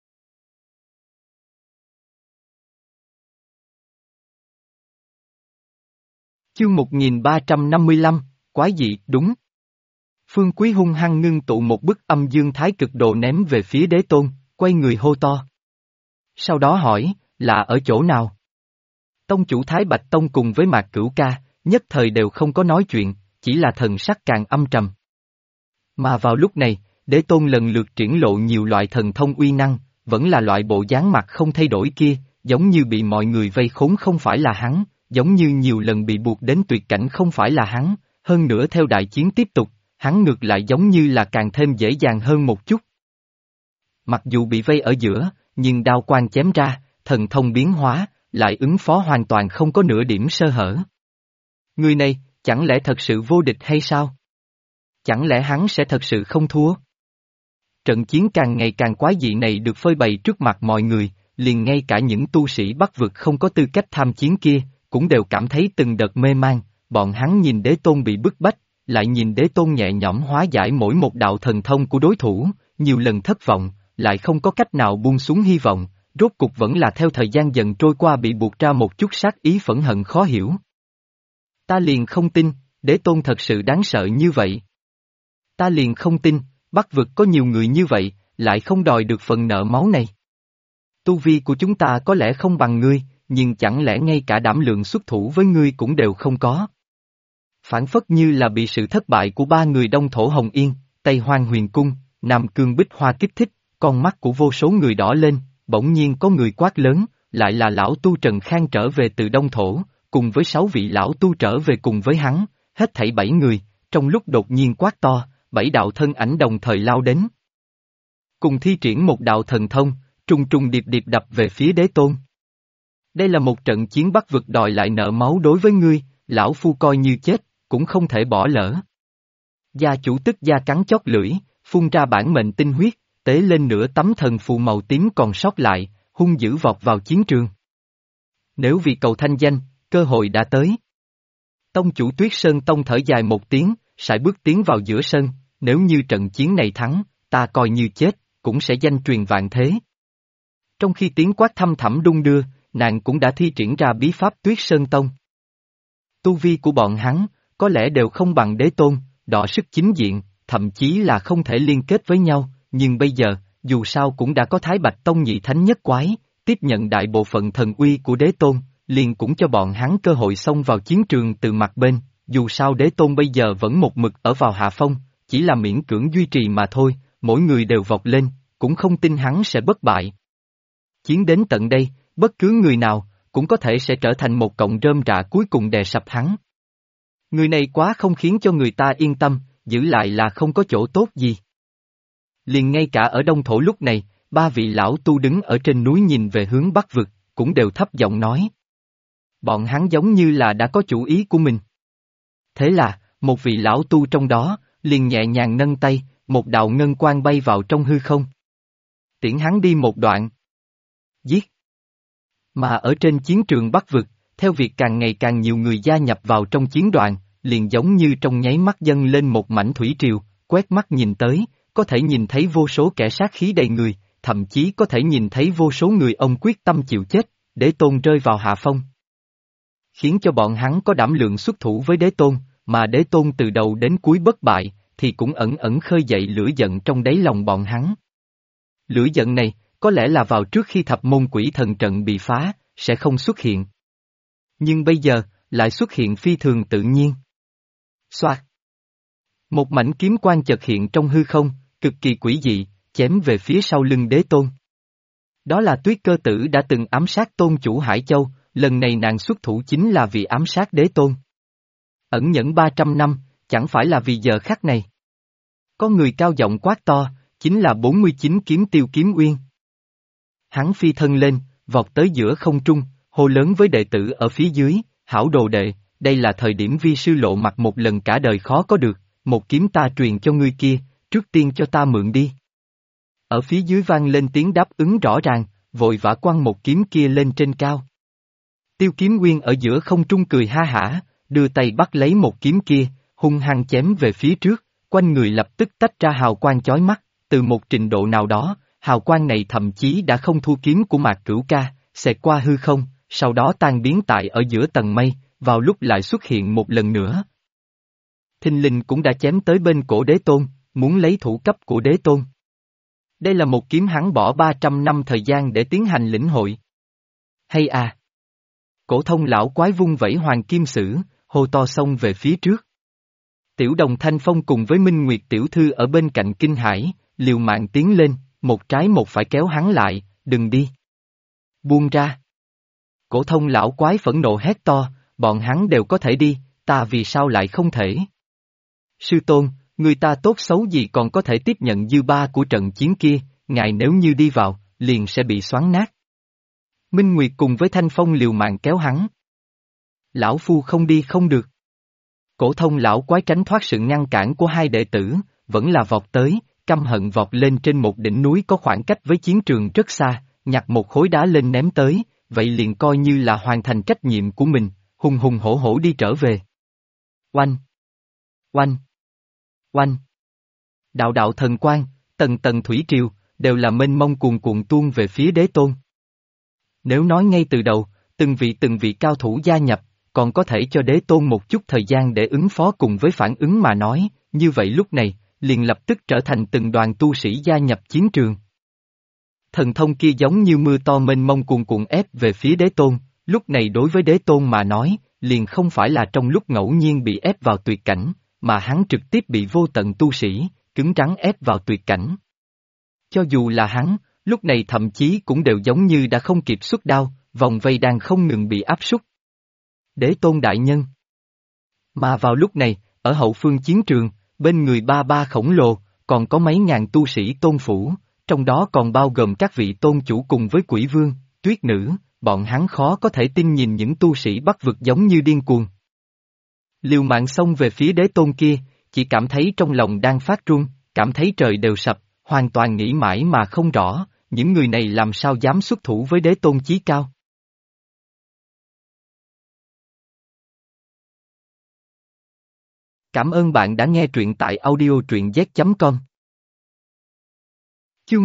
Chương 1355, quái dị, đúng. Phương Quý hung hăng ngưng tụ một bức âm dương thái cực độ ném về phía Đế Tôn, quay người hô to. Sau đó hỏi, là ở chỗ nào? Tông chủ Thái Bạch Tông cùng với Mạc Cửu Ca, nhất thời đều không có nói chuyện, chỉ là thần sắc càng âm trầm. Mà vào lúc này, Đế Tôn lần lượt triển lộ nhiều loại thần thông uy năng, vẫn là loại bộ dáng mặt không thay đổi kia, giống như bị mọi người vây khốn không phải là hắn, giống như nhiều lần bị buộc đến tuyệt cảnh không phải là hắn, hơn nữa theo đại chiến tiếp tục, hắn ngược lại giống như là càng thêm dễ dàng hơn một chút. Mặc dù bị vây ở giữa, nhưng đao quang chém ra, thần thông biến hóa, lại ứng phó hoàn toàn không có nửa điểm sơ hở. Người này, chẳng lẽ thật sự vô địch hay sao? Chẳng lẽ hắn sẽ thật sự không thua? Trận chiến càng ngày càng quái dị này được phơi bày trước mặt mọi người, liền ngay cả những tu sĩ Bắc vực không có tư cách tham chiến kia, cũng đều cảm thấy từng đợt mê man, bọn hắn nhìn Đế Tôn bị bức bách, lại nhìn Đế Tôn nhẹ nhõm hóa giải mỗi một đạo thần thông của đối thủ, nhiều lần thất vọng, lại không có cách nào buông xuống hy vọng, rốt cục vẫn là theo thời gian dần trôi qua bị buộc ra một chút sát ý phẫn hận khó hiểu. Ta liền không tin, Đế Tôn thật sự đáng sợ như vậy. Ta liền không tin, Bắc vực có nhiều người như vậy, lại không đòi được phần nợ máu này. Tu vi của chúng ta có lẽ không bằng ngươi, nhưng chẳng lẽ ngay cả đảm lượng xuất thủ với ngươi cũng đều không có. Phản phất như là bị sự thất bại của ba người Đông Thổ Hồng Yên, Tây Hoang Huyền Cung, Nam Cương Bích Hoa kích thích, con mắt của vô số người đỏ lên, bỗng nhiên có người quát lớn, lại là lão tu Trần Khang trở về từ Đông Thổ, cùng với 6 vị lão tu trở về cùng với hắn, hết thảy 7 người, trong lúc đột nhiên quát to, 7 đạo thân ảnh đồng thời lao đến. Cùng thi triển một đạo thần thông, trùng trùng điệp điệp đập về phía đế tôn. Đây là một trận chiến bắt vực đòi lại nợ máu đối với ngươi, lão phu coi như chết, cũng không thể bỏ lỡ. Gia chủ tức gia cắn chót lưỡi, phun ra bản mệnh tinh huyết, tế lên nửa tấm thần phù màu tím còn sót lại, hung dữ vọt vào chiến trường. Nếu vì cầu thanh danh, cơ hội đã tới. Tông chủ Tuyết Sơn Tông thở dài một tiếng, sải bước tiến vào giữa sân, nếu như trận chiến này thắng, ta coi như chết, cũng sẽ danh truyền vạn thế. Trong khi tiếng quát thăm thẳm đung đưa, nàng cũng đã thi triển ra bí pháp Tuyết Sơn Tông. Tu vi của bọn hắn, có lẽ đều không bằng đế tôn, đọ sức chính diện, thậm chí là không thể liên kết với nhau, nhưng bây giờ, dù sao cũng đã có Thái Bạch Tông nhị thánh nhất quái, tiếp nhận đại bộ phận thần uy của đế tôn, liền cũng cho bọn hắn cơ hội xông vào chiến trường từ mặt bên, dù sao đế tôn bây giờ vẫn một mực ở vào hạ phong, chỉ là miễn cưỡng duy trì mà thôi, mỗi người đều vọt lên, cũng không tin hắn sẽ bất bại. Chiến đến tận đây, bất cứ người nào, cũng có thể sẽ trở thành một cọng rơm rạ cuối cùng đè sập hắn. Người này quá không khiến cho người ta yên tâm, giữ lại là không có chỗ tốt gì. Liền ngay cả ở Đông Thổ lúc này, 3 vị lão tu đứng ở trên núi nhìn về hướng Bắc vực, cũng đều thấp giọng nói. Bọn hắn giống như là đã có chủ ý của mình. Thế là, một vị lão tu trong đó, liền nhẹ nhàng nâng tay, một đạo ngân quang bay vào trong hư không. Tiễn hắn đi một đoạn. Giết. Mà ở trên chiến trường Bắc vực, theo việc càng ngày càng nhiều người gia nhập vào trong chiến đoàn, liền giống như trong nháy mắt dâng lên một mảnh thủy triều, quét mắt nhìn tới, có thể nhìn thấy vô số kẻ sát khí đầy người, thậm chí có thể nhìn thấy vô số người ông quyết tâm chịu chết, đế tôn rơi vào hạ phong. Khiến cho bọn hắn có đảm lượng xuất thủ với đế tôn, mà đế tôn từ đầu đến cuối bất bại, thì cũng ẩn ẩn khơi dậy lửa giận trong đáy lòng bọn hắn. Lửa giận này, có lẽ là vào trước khi thập môn quỷ thần trận bị phá, sẽ không xuất hiện. Nhưng bây giờ, lại xuất hiện phi thường tự nhiên. Xoạt. Một mảnh kiếm quang chợt hiện trong hư không, cực kỳ quỷ dị, chém về phía sau lưng đế tôn. Đó là Tuyết Cơ Tử đã từng ám sát tôn chủ Hải Châu, lần này nàng xuất thủ chính là vì ám sát đế tôn. Ẩn nhẫn 300 năm, chẳng phải là vì giờ khắc này. Có người cao giọng quát to, chính là 49 kiếm Tiêu Kiếm Uyên. Hắn phi thân lên, vọt tới giữa không trung, hô lớn với đệ tử ở phía dưới, hảo đồ đệ, đây là thời điểm vi sư lộ mặt một lần cả đời khó có được, một kiếm ta truyền cho ngươi kia, trước tiên cho ta mượn đi. Ở phía dưới vang lên tiếng đáp ứng rõ ràng, vội vã quăng một kiếm kia lên trên cao. Tiêu Kiếm Nguyên ở giữa không trung cười ha hả, đưa tay bắt lấy một kiếm kia, hung hăng chém về phía trước, quanh người lập tức tách ra hào quang chói mắt, từ một trình độ nào đó, hào quang này thậm chí đã không thua kiếm của Mạc Cửu Ca, xẹt qua hư không, sau đó tan biến tại ở giữa tầng mây, vào lúc lại xuất hiện một lần nữa. Thình lình cũng đã chém tới bên cổ đế tôn, muốn lấy thủ cấp của đế tôn. Đây là một kiếm hắn bỏ 300 năm thời gian để tiến hành lĩnh hội. Hay à! Cổ thông lão quái vung vẩy hoàng kim sử, hô to xông về phía trước. Tiểu Đồng Thanh Phong cùng với Minh Nguyệt tiểu thư ở bên cạnh kinh hãi, liều mạng tiến lên, một trái một phải kéo hắn lại, đừng đi. Buông ra. Cổ thông lão quái phẫn nộ hét to, bọn hắn đều có thể đi, ta vì sao lại không thể? Sư tôn, người ta tốt xấu gì còn có thể tiếp nhận dư ba của trận chiến kia, ngài nếu như đi vào, liền sẽ bị xoắn nát. Minh Nguyệt cùng với Thanh Phong liều mạng kéo hắn. Lão phu không đi không được. Cổ thông lão quái tránh thoát sự ngăn cản của hai đệ tử, vẫn là vọt tới, căm hận vọt lên trên một đỉnh núi có khoảng cách với chiến trường rất xa, nhặt một khối đá lên ném tới, vậy liền coi như là hoàn thành trách nhiệm của mình, hùng hùng hổ hổ đi trở về. Oanh! Oanh! Oanh! Đạo đạo thần quang, tầng tầng thủy triều, đều là mênh mông cuồn cuộn tuôn về phía đế tôn. Nếu nói ngay từ đầu, từng vị cao thủ gia nhập, còn có thể cho đế tôn một chút thời gian để ứng phó cùng với phản ứng mà nói, như vậy lúc này, liền lập tức trở thành từng đoàn tu sĩ gia nhập chiến trường. Thần thông kia giống như mưa to mênh mông cuồn cuộn ép về phía đế tôn, lúc này đối với đế tôn mà nói, liền không phải là trong lúc ngẫu nhiên bị ép vào tuyệt cảnh, mà hắn trực tiếp bị vô tận tu sĩ, cứng rắn ép vào tuyệt cảnh. Cho dù là hắn, lúc này thậm chí cũng đều giống như đã không kịp xuất đao, vòng vây đang không ngừng bị áp súc. Đế tôn đại nhân. Mà vào lúc này, ở hậu phương chiến trường, bên người ba ba khổng lồ, còn có mấy ngàn tu sĩ tôn phủ, trong đó còn bao gồm các vị tôn chủ cùng với quỷ vương, tuyết nữ, bọn hắn khó có thể tin nhìn những tu sĩ bắc vực giống như điên cuồng. Liều mạng xông về phía đế tôn kia, chỉ cảm thấy trong lòng đang phát run, cảm thấy trời đều sập, hoàn toàn nghĩ mãi mà không rõ, những người này làm sao dám xuất thủ với đế tôn chí cao. Cảm ơn bạn đã nghe truyện tại audio truyện z.com. Chương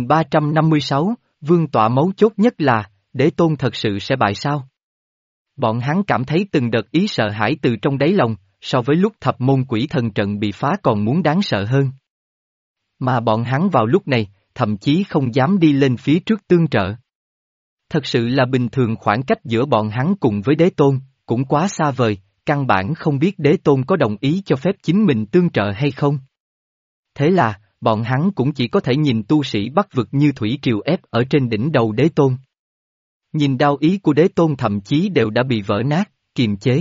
1356, vương tọa mấu chốt nhất là, đế tôn thật sự sẽ bại sao? Bọn hắn cảm thấy từng đợt ý sợ hãi từ trong đáy lòng, so với lúc thập môn quỷ thần trận bị phá còn muốn đáng sợ hơn. Mà bọn hắn vào lúc này, thậm chí không dám đi lên phía trước tương trợ. Thật sự là bình thường khoảng cách giữa bọn hắn cùng với đế tôn, cũng quá xa vời, căn bản không biết đế tôn có đồng ý cho phép chính mình tương trợ hay không. Thế là, bọn hắn cũng chỉ có thể nhìn tu sĩ bắc vực như thủy triều ép ở trên đỉnh đầu đế tôn. Nhìn đao ý của đế tôn thậm chí đều đã bị vỡ nát, kiềm chế.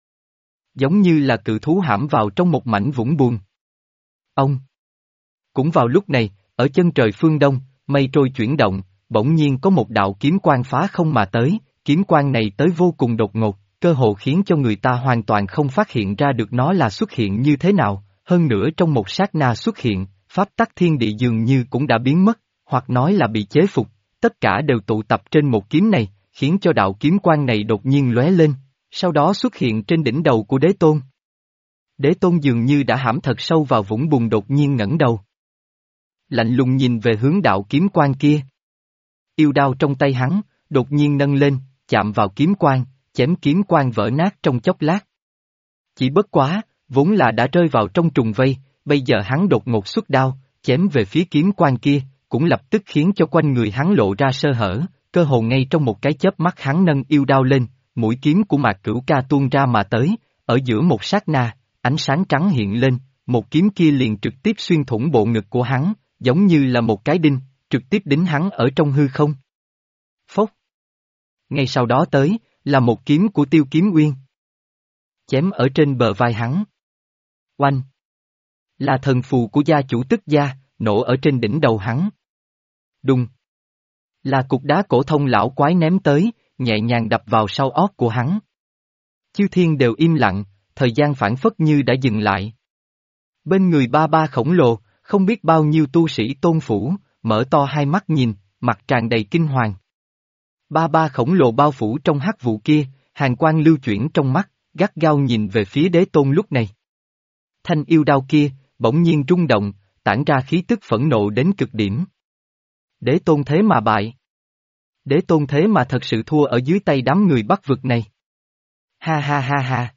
Giống như là cự thú hãm vào trong một mảnh vũng bùn. Ông! Cũng vào lúc này, ở chân trời phương đông, mây trôi chuyển động, bỗng nhiên có một đạo kiếm quang phá không mà tới, kiếm quang này tới vô cùng đột ngột, cơ hồ khiến cho người ta hoàn toàn không phát hiện ra được nó là xuất hiện như thế nào, hơn nữa trong một sát na xuất hiện, pháp tắc thiên địa dường như cũng đã biến mất, hoặc nói là bị chế phục, tất cả đều tụ tập trên một kiếm này, khiến cho đạo kiếm quang này đột nhiên lóe lên, sau đó xuất hiện trên đỉnh đầu của đế tôn. Đế tôn dường như đã hãm thật sâu vào vũng bùn đột nhiên ngẩng đầu. Lạnh lùng nhìn về hướng đạo kiếm quang kia. Yêu đao trong tay hắn, đột nhiên nâng lên, chạm vào kiếm quang, chém kiếm quang vỡ nát trong chốc lát. Chỉ bất quá, vốn là đã rơi vào trong trùng vây, bây giờ hắn đột ngột xuất đao, chém về phía kiếm quang kia, cũng lập tức khiến cho quanh người hắn lộ ra sơ hở, cơ hồ ngay trong một cái chớp mắt hắn nâng yêu đao lên, mũi kiếm của Mạc Cửu Ca tuôn ra mà tới, ở giữa một sát na, ánh sáng trắng hiện lên, một kiếm kia liền trực tiếp xuyên thủng bộ ngực của hắn, giống như là một cái đinh, trực tiếp đính hắn ở trong hư không. Phốc! Ngay sau đó tới, là một kiếm của Tiêu Kiếm Uyên. Chém ở trên bờ vai hắn. Oanh! Là thần phù của gia chủ Tức Gia, nổ ở trên đỉnh đầu hắn. Đùng! Là cục đá cổ thông lão quái ném tới, nhẹ nhàng đập vào sau ót của hắn. Chư thiên đều im lặng, thời gian phảng phất như đã dừng lại. Bên người ba ba khổng lồ, không biết bao nhiêu tu sĩ tôn phủ, mở to hai mắt nhìn, mặt tràn đầy kinh hoàng. Ba ba khổng lồ bao phủ trong hắc vụ kia, hàn quang lưu chuyển trong mắt, gắt gao nhìn về phía đế tôn lúc này. Thanh yêu đao kia, bỗng nhiên rung động, tản ra khí tức phẫn nộ đến cực điểm. Đế tôn thế mà bại. Đế tôn thế mà thật sự thua ở dưới tay đám người bắc vực này. Ha ha ha ha.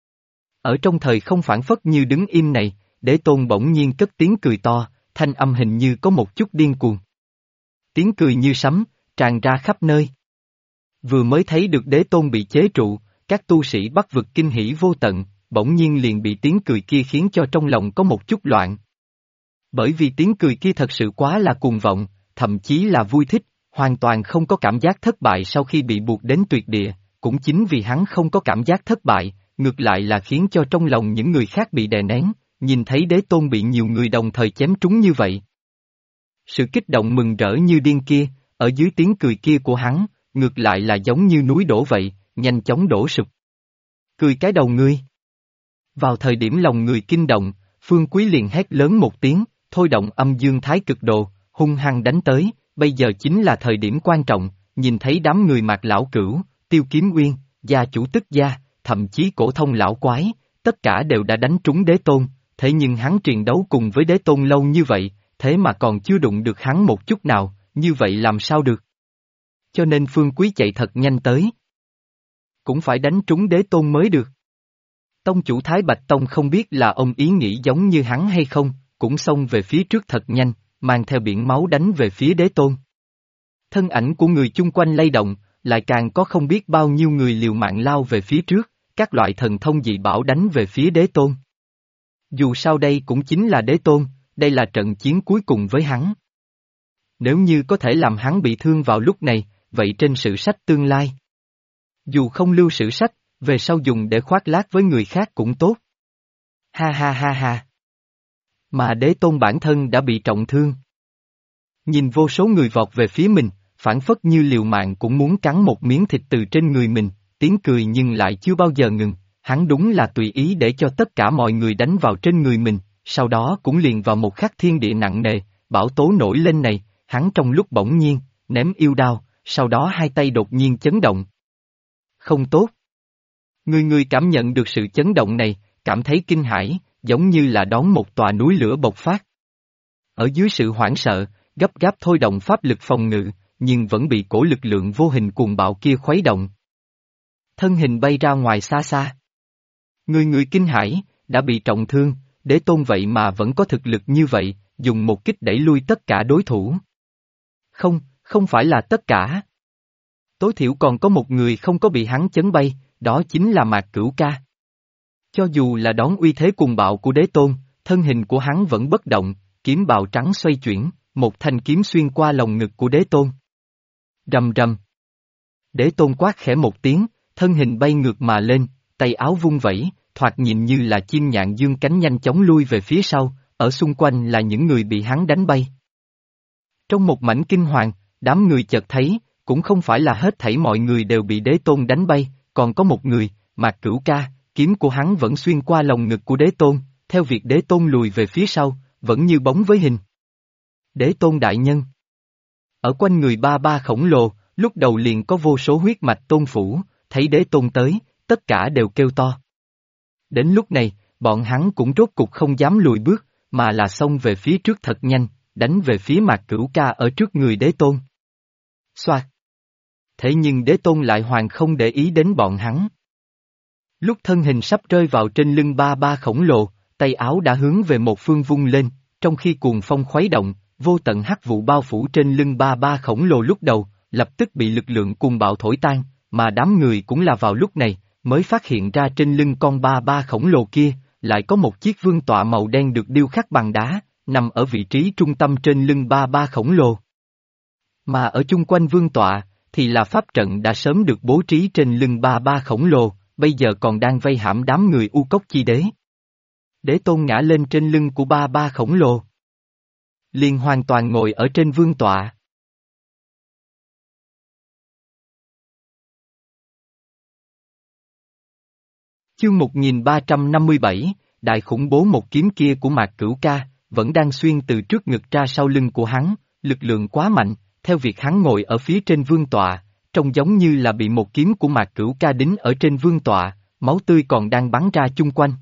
Ở trong thời không phản phất như đứng im này, đế tôn bỗng nhiên cất tiếng cười to, thanh âm hình như có một chút điên cuồng. Tiếng cười như sấm, tràn ra khắp nơi. Vừa mới thấy được đế tôn bị chế trụ, các tu sĩ bắc vực kinh hỉ vô tận, bỗng nhiên liền bị tiếng cười kia khiến cho trong lòng có một chút loạn. Bởi vì tiếng cười kia thật sự quá là cuồng vọng, thậm chí là vui thích, hoàn toàn không có cảm giác thất bại sau khi bị buộc đến tuyệt địa, cũng chính vì hắn không có cảm giác thất bại, ngược lại là khiến cho trong lòng những người khác bị đè nén, nhìn thấy đế tôn bị nhiều người đồng thời chém trúng như vậy. Sự kích động mừng rỡ như điên kia, ở dưới tiếng cười kia của hắn, ngược lại là giống như núi đổ vậy, nhanh chóng đổ sụp. Cười cái đầu ngươi. Vào thời điểm lòng người kinh động, Phương Quý liền hét lớn một tiếng, thôi động âm dương thái cực đồ, hung hăng đánh tới, bây giờ chính là thời điểm quan trọng, nhìn thấy đám người Mạc lão cửu, Tiêu Kiếm Uyên, gia chủ Tức Gia, thậm chí cổ thông lão quái, tất cả đều đã đánh trúng đế tôn, thế nhưng hắn triền đấu cùng với đế tôn lâu như vậy, thế mà còn chưa đụng được hắn một chút nào, như vậy làm sao được? Cho nên Phương Quý chạy thật nhanh tới. Cũng phải đánh trúng đế tôn mới được. Tông chủ Thái Bạch Tông không biết là ông ý nghĩ giống như hắn hay không, cũng xông về phía trước thật nhanh, mang theo biển máu đánh về phía đế tôn. Thân ảnh của người chung quanh lay động, lại càng có không biết bao nhiêu người liều mạng lao về phía trước, các loại thần thông dị bảo đánh về phía đế tôn. Dù sao đây cũng chính là đế tôn, đây là trận chiến cuối cùng với hắn. Nếu như có thể làm hắn bị thương vào lúc này, vậy trên sử sách tương lai. Dù không lưu sử sách, về sau dùng để khoác lác với người khác cũng tốt. Ha ha ha ha. Mà đế tôn bản thân đã bị trọng thương. Nhìn vô số người vọt về phía mình, phảng phất như liều mạng cũng muốn cắn một miếng thịt từ trên người mình, tiếng cười nhưng lại chưa bao giờ ngừng, hắn đúng là tùy ý để cho tất cả mọi người đánh vào trên người mình, sau đó cũng liền vào một khắc thiên địa nặng nề, bão tố nổi lên này, hắn trong lúc bỗng nhiên, ném yêu đao, sau đó hai tay đột nhiên chấn động. Không tốt. Người cảm nhận được sự chấn động này, cảm thấy kinh hãi, giống như là đón một tòa núi lửa bộc phát. Ở dưới sự hoảng sợ, gấp gáp thôi động pháp lực phòng ngự, nhưng vẫn bị cổ lực lượng vô hình cuồng bạo kia khuấy động. Thân hình bay ra ngoài xa xa. Người kinh hãi, đã bị trọng thương, đế tôn vậy mà vẫn có thực lực như vậy, dùng một kích đẩy lui tất cả đối thủ. Không, không phải là tất cả. Tối thiểu còn có một người không có bị hắn chấn bay, đó chính là Mạc Cửu Ca. Cho dù là đón uy thế cuồng bạo của đế tôn, thân hình của hắn vẫn bất động, kiếm bào trắng xoay chuyển, một thanh kiếm xuyên qua lồng ngực của đế tôn. Rầm rầm. Đế tôn quát khẽ một tiếng, thân hình bay ngược mà lên, tay áo vung vẩy, thoạt nhìn như là chim nhạn dương cánh nhanh chóng lui về phía sau, ở xung quanh là những người bị hắn đánh bay. Trong một mảnh kinh hoàng, đám người chợt thấy, cũng không phải là hết thảy mọi người đều bị đế tôn đánh bay, còn có một người, Mạc Cửu Ca, kiếm của hắn vẫn xuyên qua lồng ngực của đế tôn, theo việc đế tôn lùi về phía sau, vẫn như bóng với hình. Đế tôn đại nhân. Ở quanh người ba ba khổng lồ, lúc đầu liền có vô số huyết mạch tôn phủ, thấy đế tôn tới, tất cả đều kêu to. Đến lúc này, bọn hắn cũng rốt cục không dám lùi bước, mà là xông về phía trước thật nhanh, đánh về phía Mạc Cửu Ca ở trước người đế tôn. Xoạt. Thế nhưng đế tôn lại hoàn không để ý đến bọn hắn. Lúc thân hình sắp rơi vào trên lưng ba ba khổng lồ, tay áo đã hướng về một phương vung lên, trong khi cuồng phong khuấy động, vô tận hắc vụ bao phủ trên lưng ba ba khổng lồ lúc đầu, lập tức bị lực lượng cuồng bạo thổi tan, mà đám người cũng là vào lúc này, mới phát hiện ra trên lưng con ba ba khổng lồ kia, lại có một chiếc vương tọa màu đen được điêu khắc bằng đá, nằm ở vị trí trung tâm trên lưng ba ba khổng lồ. Mà ở chung quanh vương tọa, thì là pháp trận đã sớm được bố trí trên lưng ba ba khổng lồ, bây giờ còn đang vây hãm đám người U Cốc Chi Đế. Đế tôn ngã lên trên lưng của ba ba khổng lồ. Liền hoàn toàn ngồi ở trên vương tọa. Chương 1357, đại khủng bố một kiếm kia của Mạc Cửu Ca, vẫn đang xuyên từ trước ngực ra sau lưng của hắn, lực lượng quá mạnh, theo việc hắn ngồi ở phía trên vương tọa, trông giống như là bị một kiếm của Mạc Cửu Ca đính ở trên vương tọa, máu tươi còn đang bắn ra chung quanh.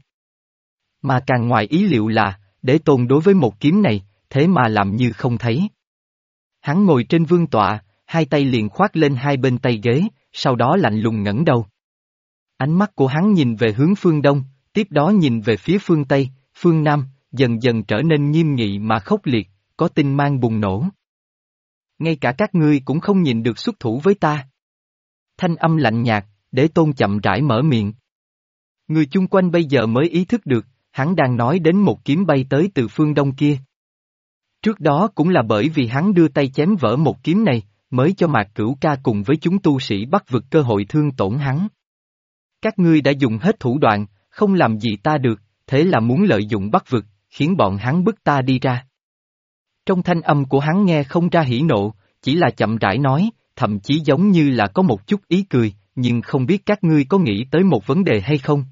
Mà càng ngoài ý liệu là, đế tôn đối với một kiếm này, thế mà làm như không thấy. Hắn ngồi trên vương tọa, hai tay liền khoác lên hai bên tay ghế, sau đó lạnh lùng ngẩng đầu. Ánh mắt của hắn nhìn về hướng phương đông, tiếp đó nhìn về phía phương tây, phương nam, dần dần trở nên nghiêm nghị mà khốc liệt, có tinh mang bùng nổ. Ngay cả các ngươi cũng không nhìn được xuất thủ với ta. Thanh âm lạnh nhạt, đế tôn chậm rãi mở miệng. Người chung quanh bây giờ mới ý thức được, hắn đang nói đến một kiếm bay tới từ phương đông kia. Trước đó cũng là bởi vì hắn đưa tay chém vỡ một kiếm này, mới cho Mạc Cửu Ca cùng với chúng tu sĩ Bắc vực cơ hội thương tổn hắn. Các ngươi đã dùng hết thủ đoạn, không làm gì ta được, thế là muốn lợi dụng Bắc vực, khiến bọn hắn bức ta đi ra. Trong thanh âm của hắn nghe không ra hỉ nộ, chỉ là chậm rãi nói, thậm chí giống như là có một chút ý cười, nhưng không biết các ngươi có nghĩ tới một vấn đề hay không?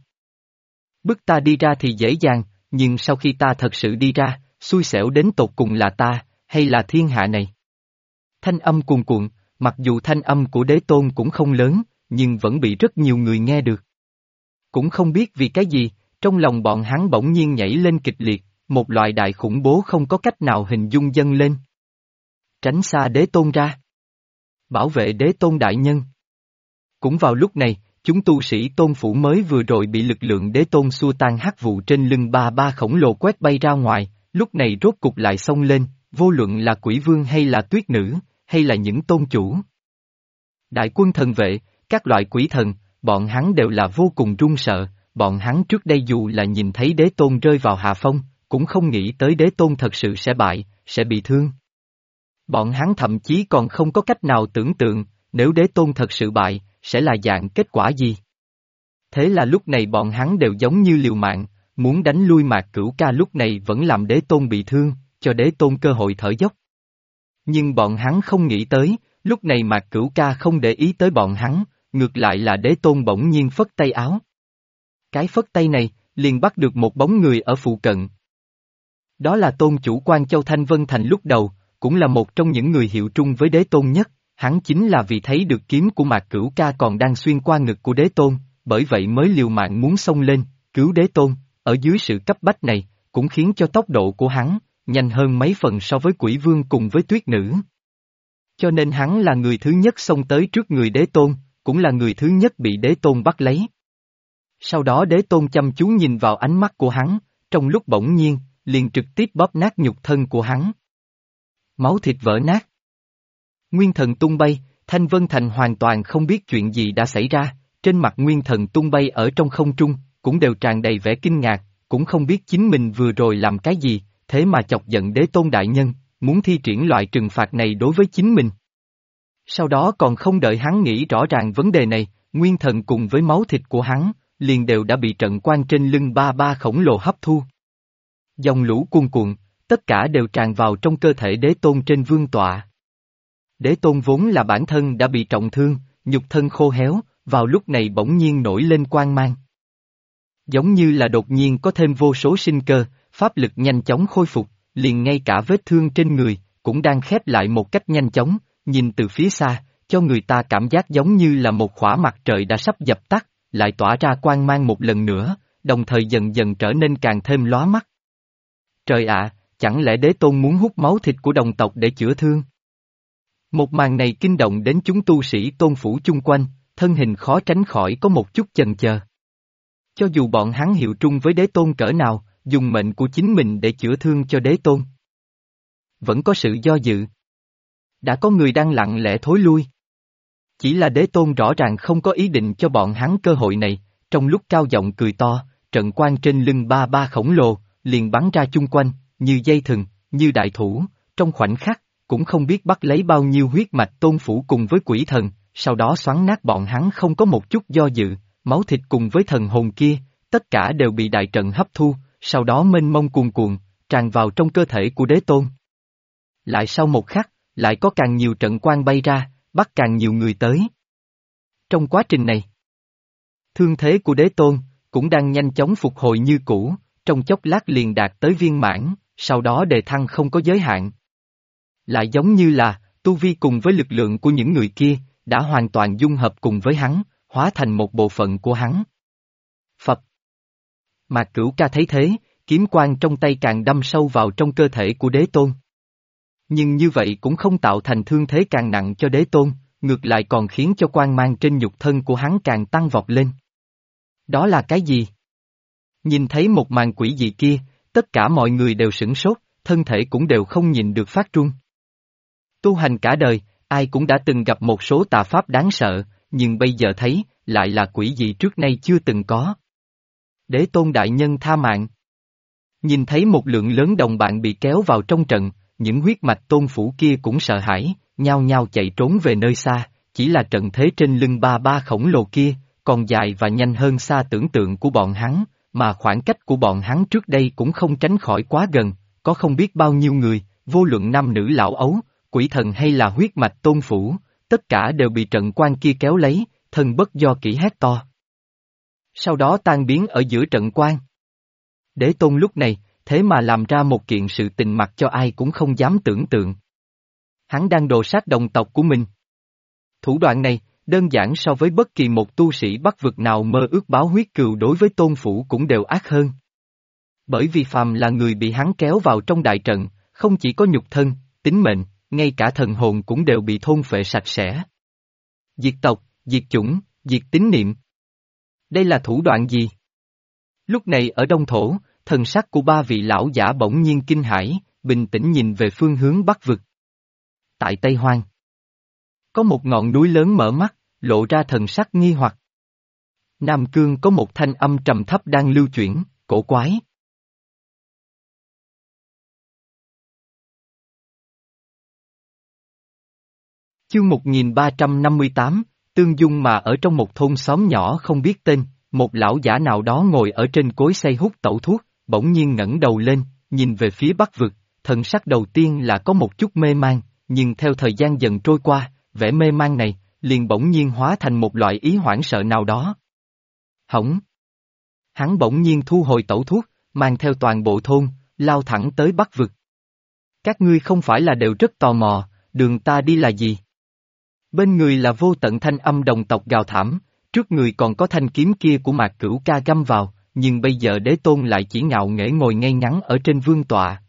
Bức ta đi ra thì dễ dàng, nhưng sau khi ta thật sự đi ra, xui xẻo đến tột cùng là ta, hay là thiên hạ này? Thanh âm cuồn cuộn, mặc dù thanh âm của đế tôn cũng không lớn, nhưng vẫn bị rất nhiều người nghe được. Cũng không biết vì cái gì, trong lòng bọn hắn bỗng nhiên nhảy lên kịch liệt, một loại đại khủng bố không có cách nào hình dung dâng lên. Tránh xa đế tôn ra. Bảo vệ đế tôn đại nhân. Cũng vào lúc này, chúng tu sĩ tôn phủ mới vừa rồi bị lực lượng đế tôn xua tan hắc vụ trên lưng ba ba khổng lồ quét bay ra ngoài, lúc này rốt cục lại xông lên, vô luận là quỷ vương hay là tuyết nữ, hay là những tôn chủ. Đại quân thần vệ, các loại quỷ thần, bọn hắn đều là vô cùng run sợ, bọn hắn trước đây dù là nhìn thấy đế tôn rơi vào hạ phong, cũng không nghĩ tới đế tôn thật sự sẽ bại, sẽ bị thương. Bọn hắn thậm chí còn không có cách nào tưởng tượng, nếu đế tôn thật sự bại, sẽ là dạng kết quả gì. Thế là lúc này bọn hắn đều giống như liều mạng, muốn đánh lui Mạc Cửu Ca lúc này vẫn làm Đế Tôn bị thương, cho Đế Tôn cơ hội thở dốc. Nhưng bọn hắn không nghĩ tới, lúc này Mạc Cửu Ca không để ý tới bọn hắn, ngược lại là Đế Tôn bỗng nhiên phất tay áo. Cái phất tay này, liền bắt được một bóng người ở phụ cận. Đó là Tôn chủ Quan Châu Thanh Vân Thành lúc đầu, cũng là một trong những người hiệu trung với Đế Tôn nhất, hắn chính là vì thấy được kiếm của Mạc Cửu Ca còn đang xuyên qua ngực của Đế Tôn, bởi vậy mới liều mạng muốn xông lên, cứu Đế Tôn, ở dưới sự cấp bách này, cũng khiến cho tốc độ của hắn, nhanh hơn mấy phần so với Quỷ Vương cùng với Tuyết Nữ. Cho nên hắn là người thứ nhất xông tới trước người Đế Tôn, cũng là người thứ nhất bị Đế Tôn bắt lấy. Sau đó Đế Tôn chăm chú nhìn vào ánh mắt của hắn, trong lúc bỗng nhiên, liền trực tiếp bóp nát nhục thân của hắn. Máu thịt vỡ nát. Nguyên thần tung bay, Thanh Vân Thành hoàn toàn không biết chuyện gì đã xảy ra, trên mặt Nguyên thần tung bay ở trong không trung, cũng đều tràn đầy vẻ kinh ngạc, cũng không biết chính mình vừa rồi làm cái gì, thế mà chọc giận Đế Tôn đại nhân, muốn thi triển loại trừng phạt này đối với chính mình. Sau đó còn không đợi hắn nghĩ rõ ràng vấn đề này, Nguyên thần cùng với máu thịt của hắn, liền đều đã bị trận quan trên lưng ba ba khổng lồ hấp thu. Dòng lũ cuồn cuộn, tất cả đều tràn vào trong cơ thể Đế Tôn trên vương tọa. Đế Tôn vốn là bản thân đã bị trọng thương, nhục thân khô héo, vào lúc này bỗng nhiên nổi lên quang mang. Giống như là đột nhiên có thêm vô số sinh cơ, pháp lực nhanh chóng khôi phục, liền ngay cả vết thương trên người, cũng đang khép lại một cách nhanh chóng, nhìn từ phía xa, cho người ta cảm giác giống như là một khỏa mặt trời đã sắp dập tắt, lại tỏa ra quang mang một lần nữa, đồng thời dần dần trở nên càng thêm lóa mắt. Trời ạ, chẳng lẽ Đế Tôn muốn hút máu thịt của đồng tộc để chữa thương? Một màn này kinh động đến chúng tu sĩ Tôn phủ chung quanh, thân hình khó tránh khỏi có một chút chần chờ. Cho dù bọn hắn hiệu trung với Đế Tôn cỡ nào, dùng mệnh của chính mình để chữa thương cho Đế Tôn, vẫn có sự do dự. Đã có người đang lặng lẽ thối lui. Chỉ là Đế Tôn rõ ràng không có ý định cho bọn hắn cơ hội này, trong lúc cao giọng cười to, trận quang trên lưng ba ba khổng lồ, liền bắn ra chung quanh, như dây thừng, như đại thủ, trong khoảnh khắc, cũng không biết bắt lấy bao nhiêu huyết mạch Tôn phủ cùng với quỷ thần, sau đó xoắn nát bọn hắn không có một chút do dự, máu thịt cùng với thần hồn kia, tất cả đều bị đại trận hấp thu, sau đó mênh mông cuồn cuộn, tràn vào trong cơ thể của Đế Tôn. Lại sau một khắc, lại có càng nhiều trận quang bay ra, bắt càng nhiều người tới. Trong quá trình này, thương thế của Đế Tôn, cũng đang nhanh chóng phục hồi như cũ, trong chốc lát liền đạt tới viên mãn, sau đó đề thăng không có giới hạn. Lại giống như là, tu vi cùng với lực lượng của những người kia, đã hoàn toàn dung hợp cùng với hắn, hóa thành một bộ phận của hắn. Phật. Mạc Cửu Ca thấy thế, kiếm quang trong tay càng đâm sâu vào trong cơ thể của Đế Tôn. Nhưng như vậy cũng không tạo thành thương thế càng nặng cho Đế Tôn, ngược lại còn khiến cho quang mang trên nhục thân của hắn càng tăng vọt lên. Đó là cái gì? Nhìn thấy một màn quỷ dị kia, tất cả mọi người đều sửng sốt, thân thể cũng đều không nhìn được phát run. Tu hành cả đời, ai cũng đã từng gặp một số tà pháp đáng sợ, nhưng bây giờ thấy, lại là quỷ dị trước nay chưa từng có. Đế Tôn đại nhân tha mạng. Nhìn thấy một lượng lớn đồng bạn bị kéo vào trong trận, những huyết mạch Tôn phủ kia cũng sợ hãi, nhao nhao chạy trốn về nơi xa, chỉ là trận thế trên lưng ba ba khổng lồ kia, còn dài và nhanh hơn xa tưởng tượng của bọn hắn, mà khoảng cách của bọn hắn trước đây cũng không tránh khỏi quá gần, có không biết bao nhiêu người, vô luận nam nữ lão ấu, quỷ thần hay là huyết mạch Tôn phủ, tất cả đều bị trận quan kia kéo lấy, thân bất do kỷ hét to. Sau đó tan biến ở giữa trận quan. Đế Tôn lúc này, thế mà làm ra một kiện sự tình mặc cho ai cũng không dám tưởng tượng. Hắn đang đồ sát đồng tộc của mình. Thủ đoạn này, đơn giản so với bất kỳ một tu sĩ Bắc vực nào mơ ước báo huyết cừu đối với Tôn phủ cũng đều ác hơn. Bởi vì phàm là người bị hắn kéo vào trong đại trận, không chỉ có nhục thân, tính mệnh, ngay cả thần hồn cũng đều bị thôn phệ sạch sẽ. Diệt tộc, diệt chủng, diệt tín niệm. Đây là thủ đoạn gì? Lúc này ở Đông Thổ, thần sắc của ba vị lão giả bỗng nhiên kinh hãi, bình tĩnh nhìn về phương hướng Bắc vực. Tại Tây Hoang, có một ngọn núi lớn mở mắt, lộ ra thần sắc nghi hoặc. Nam Cương có một thanh âm trầm thấp đang lưu chuyển, cổ quái. Chương 1358, tương dung mà ở trong một thôn xóm nhỏ không biết tên, một lão giả nào đó ngồi ở trên cối xay hút tẩu thuốc, bỗng nhiên ngẩng đầu lên, nhìn về phía Bắc vực, thần sắc đầu tiên là có một chút mê man, nhưng theo thời gian dần trôi qua, vẻ mê man này, liền bỗng nhiên hóa thành một loại ý hoảng sợ nào đó. Hỏng! Hắn bỗng nhiên thu hồi tẩu thuốc, mang theo toàn bộ thôn, lao thẳng tới Bắc vực. Các ngươi không phải là đều rất tò mò, đường ta đi là gì? Bên người là vô tận thanh âm đồng tộc gào thảm, trước người còn có thanh kiếm kia của Mạc Cửu Ca găm vào, nhưng bây giờ Đế Tôn lại chỉ ngạo nghễ ngồi ngay ngắn ở trên vương tọa.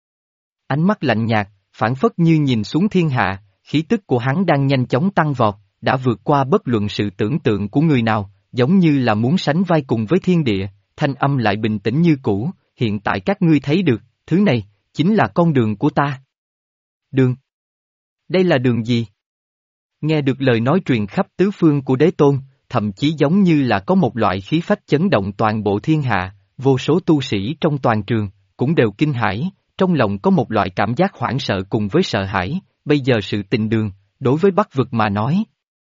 Ánh mắt lạnh nhạt, phảng phất như nhìn xuống thiên hạ, khí tức của hắn đang nhanh chóng tăng vọt, đã vượt qua bất luận sự tưởng tượng của người nào, giống như là muốn sánh vai cùng với thiên địa, thanh âm lại bình tĩnh như cũ, hiện tại các ngươi thấy được, thứ này, chính là con đường của ta. Đường? Đây là đường gì? Nghe được lời nói truyền khắp tứ phương của Đế Tôn, thậm chí giống như là có một loại khí phách chấn động toàn bộ thiên hạ, vô số tu sĩ trong toàn trường, cũng đều kinh hãi, trong lòng có một loại cảm giác hoảng sợ cùng với sợ hãi, bây giờ sự tình đường, đối với Bắc vực mà nói.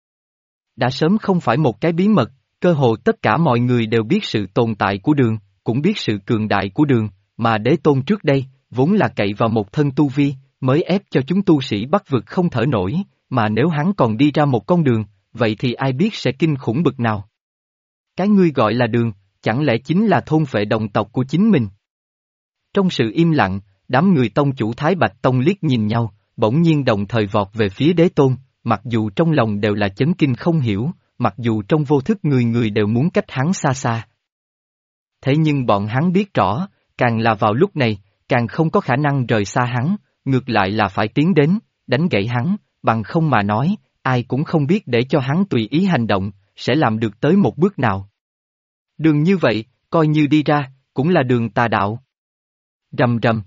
Đã sớm không phải một cái bí mật, cơ hồ tất cả mọi người đều biết sự tồn tại của đường, cũng biết sự cường đại của đường, mà Đế Tôn trước đây, vốn là cậy vào một thân tu vi, mới ép cho chúng tu sĩ Bắc vực không thở nổi, mà nếu hắn còn đi ra một con đường, vậy thì ai biết sẽ kinh khủng bực nào. Cái ngươi gọi là đường, chẳng lẽ chính là thôn phệ đồng tộc của chính mình? Trong sự im lặng, đám người tông chủ Thái Bạch Tông liếc nhìn nhau, bỗng nhiên đồng thời vọt về phía Đế Tôn, mặc dù trong lòng đều là chấn kinh không hiểu, mặc dù trong vô thức người người đều muốn cách hắn xa xa. Thế nhưng bọn hắn biết rõ, càng là vào lúc này, càng không có khả năng rời xa hắn, ngược lại là phải tiến đến, đánh gãy hắn, bằng không mà nói, ai cũng không biết để cho hắn tùy ý hành động, sẽ làm được tới một bước nào. Đường như vậy, coi như đi ra, cũng là đường tà đạo. Rầm rầm.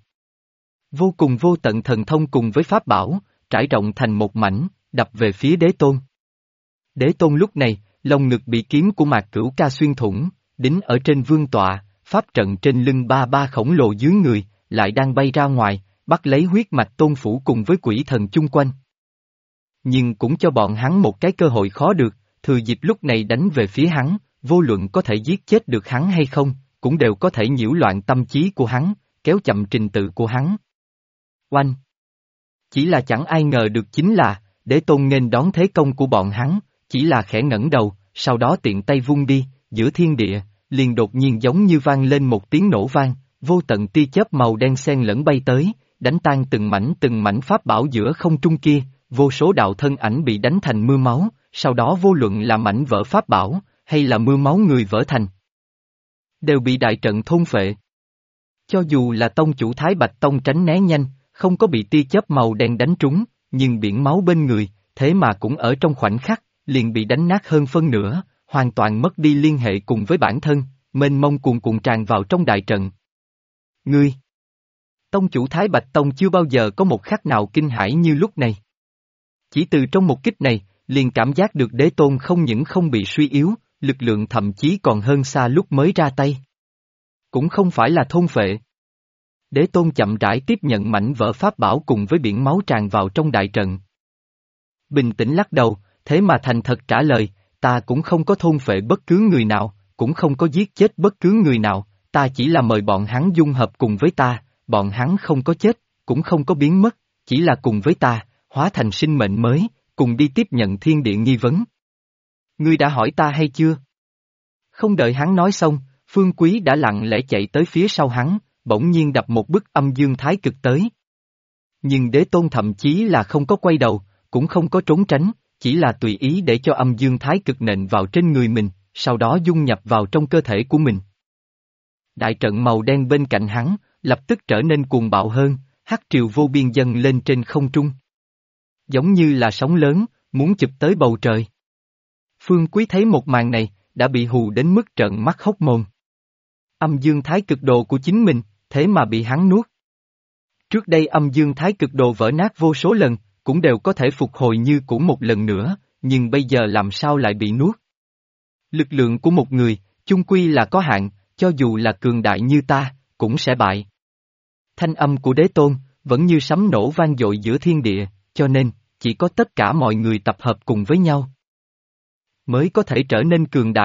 Vô cùng vô tận thần thông cùng với pháp bảo, trải rộng thành một mảnh, đập về phía Đế Tôn. Đế Tôn lúc này, lồng ngực bị kiếm của Mạc Cửu Ca xuyên thủng, đính ở trên vương tọa, pháp trận trên lưng ba ba khổng lồ dưới người, lại đang bay ra ngoài, bắt lấy huyết mạch tôn phủ cùng với quỷ thần chung quanh. Nhưng cũng cho bọn hắn một cái cơ hội khó được, thừa dịp lúc này đánh về phía hắn, vô luận có thể giết chết được hắn hay không, cũng đều có thể nhiễu loạn tâm trí của hắn, kéo chậm trình tự của hắn. Oanh! Chỉ là chẳng ai ngờ được chính là, Đế Tôn nghênh đón thế công của bọn hắn, chỉ là khẽ ngẩng đầu, sau đó tiện tay vung đi, giữa thiên địa, liền đột nhiên giống như vang lên một tiếng nổ vang, vô tận tia chớp màu đen xen lẫn bay tới, đánh tan từng mảnh pháp bảo giữa không trung kia, vô số đạo thân ảnh bị đánh thành mưa máu, sau đó vô luận là mảnh vỡ pháp bảo, hay là mưa máu người vỡ thành, đều bị đại trận thôn phệ. Cho dù là tông chủ Thái Bạch Tông tránh né nhanh, không có bị tia chớp màu đen đánh trúng, nhưng biển máu bên người, thế mà cũng ở trong khoảnh khắc, liền bị đánh nát hơn phân nửa, hoàn toàn mất đi liên hệ cùng với bản thân, mênh mông cuồn cuộn tràn vào trong đại trận. Ngươi! Tông chủ Thái Bạch Tông chưa bao giờ có một khắc nào kinh hãi như lúc này. Chỉ từ trong một kích này, liền cảm giác được Đế Tôn không những không bị suy yếu, lực lượng thậm chí còn hơn xa lúc mới ra tay. Cũng không phải là thôn phệ. Đế Tôn chậm rãi tiếp nhận mảnh vỡ pháp bảo cùng với biển máu tràn vào trong đại trận. Bình tĩnh lắc đầu, thế mà thành thật trả lời, ta cũng không có thôn phệ bất cứ người nào, cũng không có giết chết bất cứ người nào, ta chỉ là mời bọn hắn dung hợp cùng với ta, bọn hắn không có chết, cũng không có biến mất, chỉ là cùng với ta, hóa thành sinh mệnh mới, cùng đi tiếp nhận thiên địa nghi vấn. Ngươi đã hỏi ta hay chưa? Không đợi hắn nói xong, Phương Quý đã lặng lẽ chạy tới phía sau hắn, bỗng nhiên đập một bức âm dương thái cực tới. Nhưng Đế Tôn thậm chí là không có quay đầu, cũng không có trốn tránh, chỉ là tùy ý để cho âm dương thái cực nện vào trên người mình, sau đó dung nhập vào trong cơ thể của mình. Đại trận màu đen bên cạnh hắn, lập tức trở nên cuồng bạo hơn, hắc triều vô biên dâng lên trên không trung. Giống như là sóng lớn, muốn chụp tới bầu trời. Phương Quý thấy một màn này, đã bị hù đến mức trợn mắt hốc mồm. Âm dương thái cực đồ của chính mình, thế mà bị hắn nuốt. Trước đây âm dương thái cực đồ vỡ nát vô số lần, cũng đều có thể phục hồi như cũ một lần nữa, nhưng bây giờ làm sao lại bị nuốt? Lực lượng của một người, chung quy là có hạn, cho dù là cường đại như ta, cũng sẽ bại. Thanh âm của Đế Tôn, vẫn như sấm nổ vang dội giữa thiên địa, cho nên, chỉ có tất cả mọi người tập hợp cùng với nhau, mới có thể trở nên cường đại,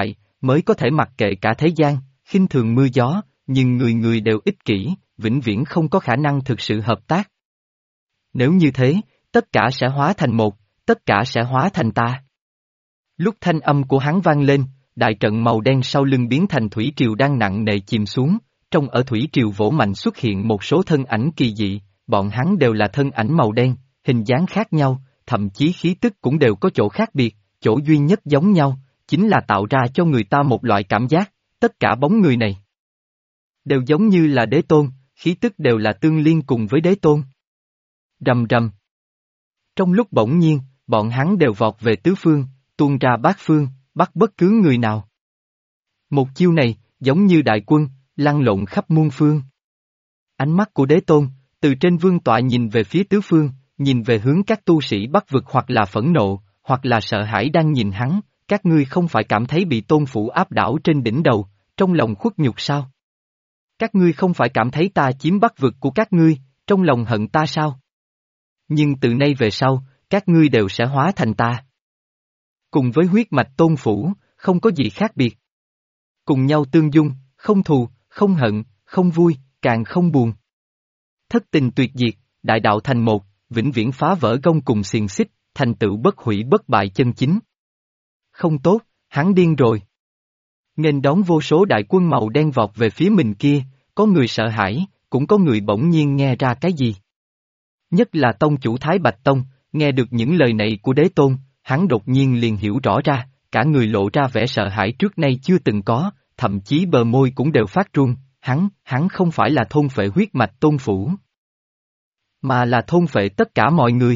mới có thể mặc kệ cả thế gian, khinh thường mưa gió, nhưng người người đều ích kỷ, vĩnh viễn không có khả năng thực sự hợp tác. Nếu như thế, tất cả sẽ hóa thành một, tất cả sẽ hóa thành ta. Lúc thanh âm của hắn vang lên, đại trận màu đen sau lưng biến thành thủy triều đang nặng nề chìm xuống, trong ở thủy triều vỗ mạnh xuất hiện một số thân ảnh kỳ dị, bọn hắn đều là thân ảnh màu đen, hình dáng khác nhau, thậm chí khí tức cũng đều có chỗ khác biệt, chỗ duy nhất giống nhau, chính là tạo ra cho người ta một loại cảm giác, tất cả bóng người này đều giống như là đế tôn, khí tức đều là tương liên cùng với đế tôn. Rầm rầm. Trong lúc bỗng nhiên, bọn hắn đều vọt về tứ phương, tuôn ra bát phương, bắt bất cứ người nào. Một chiêu này, giống như đại quân, lăn lộn khắp muôn phương. Ánh mắt của đế tôn, từ trên vương tọa nhìn về phía tứ phương, nhìn về hướng các tu sĩ Bắc vực hoặc là phẫn nộ, hoặc là sợ hãi đang nhìn hắn, các ngươi không phải cảm thấy bị tôn phủ áp đảo trên đỉnh đầu, trong lòng khuất nhục sao? Các ngươi không phải cảm thấy ta chiếm Bắc vực của các ngươi, trong lòng hận ta sao? Nhưng từ nay về sau, các ngươi đều sẽ hóa thành ta. Cùng với huyết mạch tôn phủ, không có gì khác biệt. Cùng nhau tương dung, không thù, không hận, không vui, càng không buồn. Thất tình tuyệt diệt, đại đạo thành một, vĩnh viễn phá vỡ gông cùng xiềng xích, thành tựu bất hủy bất bại chân chính. Không tốt, hắn điên rồi. Nghênh đón vô số đại quân màu đen vọt về phía mình kia, có người sợ hãi, cũng có người bỗng nhiên nghe ra cái gì. Nhất là tông chủ Thái Bạch Tông, nghe được những lời này của đế tôn, hắn đột nhiên liền hiểu rõ ra, cả người lộ ra vẻ sợ hãi trước nay chưa từng có, thậm chí bờ môi cũng đều phát run, hắn không phải là thôn phệ huyết mạch tôn phủ, mà là thôn phệ tất cả mọi người.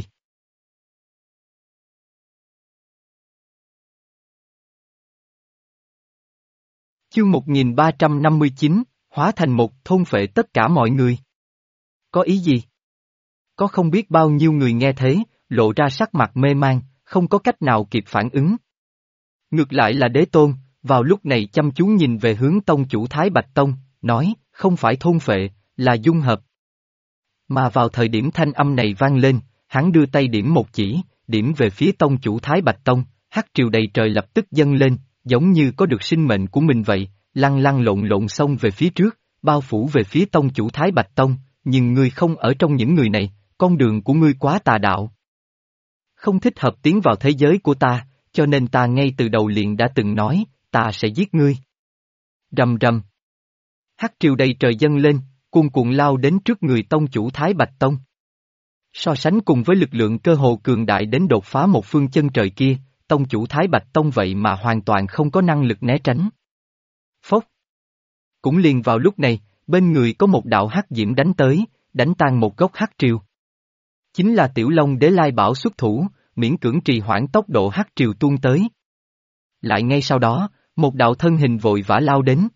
Chương 1359, hóa thành một thôn phệ tất cả mọi người. Có ý gì? Có không biết bao nhiêu người nghe thế, lộ ra sắc mặt mê man, không có cách nào kịp phản ứng. Ngược lại là đế tôn, vào lúc này chăm chú nhìn về hướng tông chủ Thái Bạch Tông, nói, không phải thôn phệ, là dung hợp. Mà vào thời điểm thanh âm này vang lên, hắn đưa tay điểm một chỉ, điểm về phía tông chủ Thái Bạch Tông, hắc triều đầy trời lập tức dâng lên, giống như có được sinh mệnh của mình vậy, lăn lăn lộn lộn xông về phía trước, bao phủ về phía tông chủ Thái Bạch Tông, nhưng ngươi không ở trong những người này, con đường của ngươi quá tà đạo. Không thích hợp tiến vào thế giới của ta, cho nên ta ngay từ đầu liền đã từng nói, ta sẽ giết ngươi. Rầm rầm. Hắc triều đầy trời dâng lên, cuồn cuộn lao đến trước người tông chủ Thái Bạch Tông. So sánh cùng với lực lượng cơ hồ cường đại đến đột phá một phương chân trời kia, tông chủ Thái Bạch Tông vậy mà hoàn toàn không có năng lực né tránh. Phốc. Cũng liền vào lúc này, bên người có một đạo hắc diễm đánh tới, đánh tan một gốc hắc triều. Chính là Tiểu Long Đế Lai Bảo xuất thủ, miễn cưỡng trì hoãn tốc độ hắc triều tuôn tới. Lại ngay sau đó, một đạo thân hình vội vã lao đến.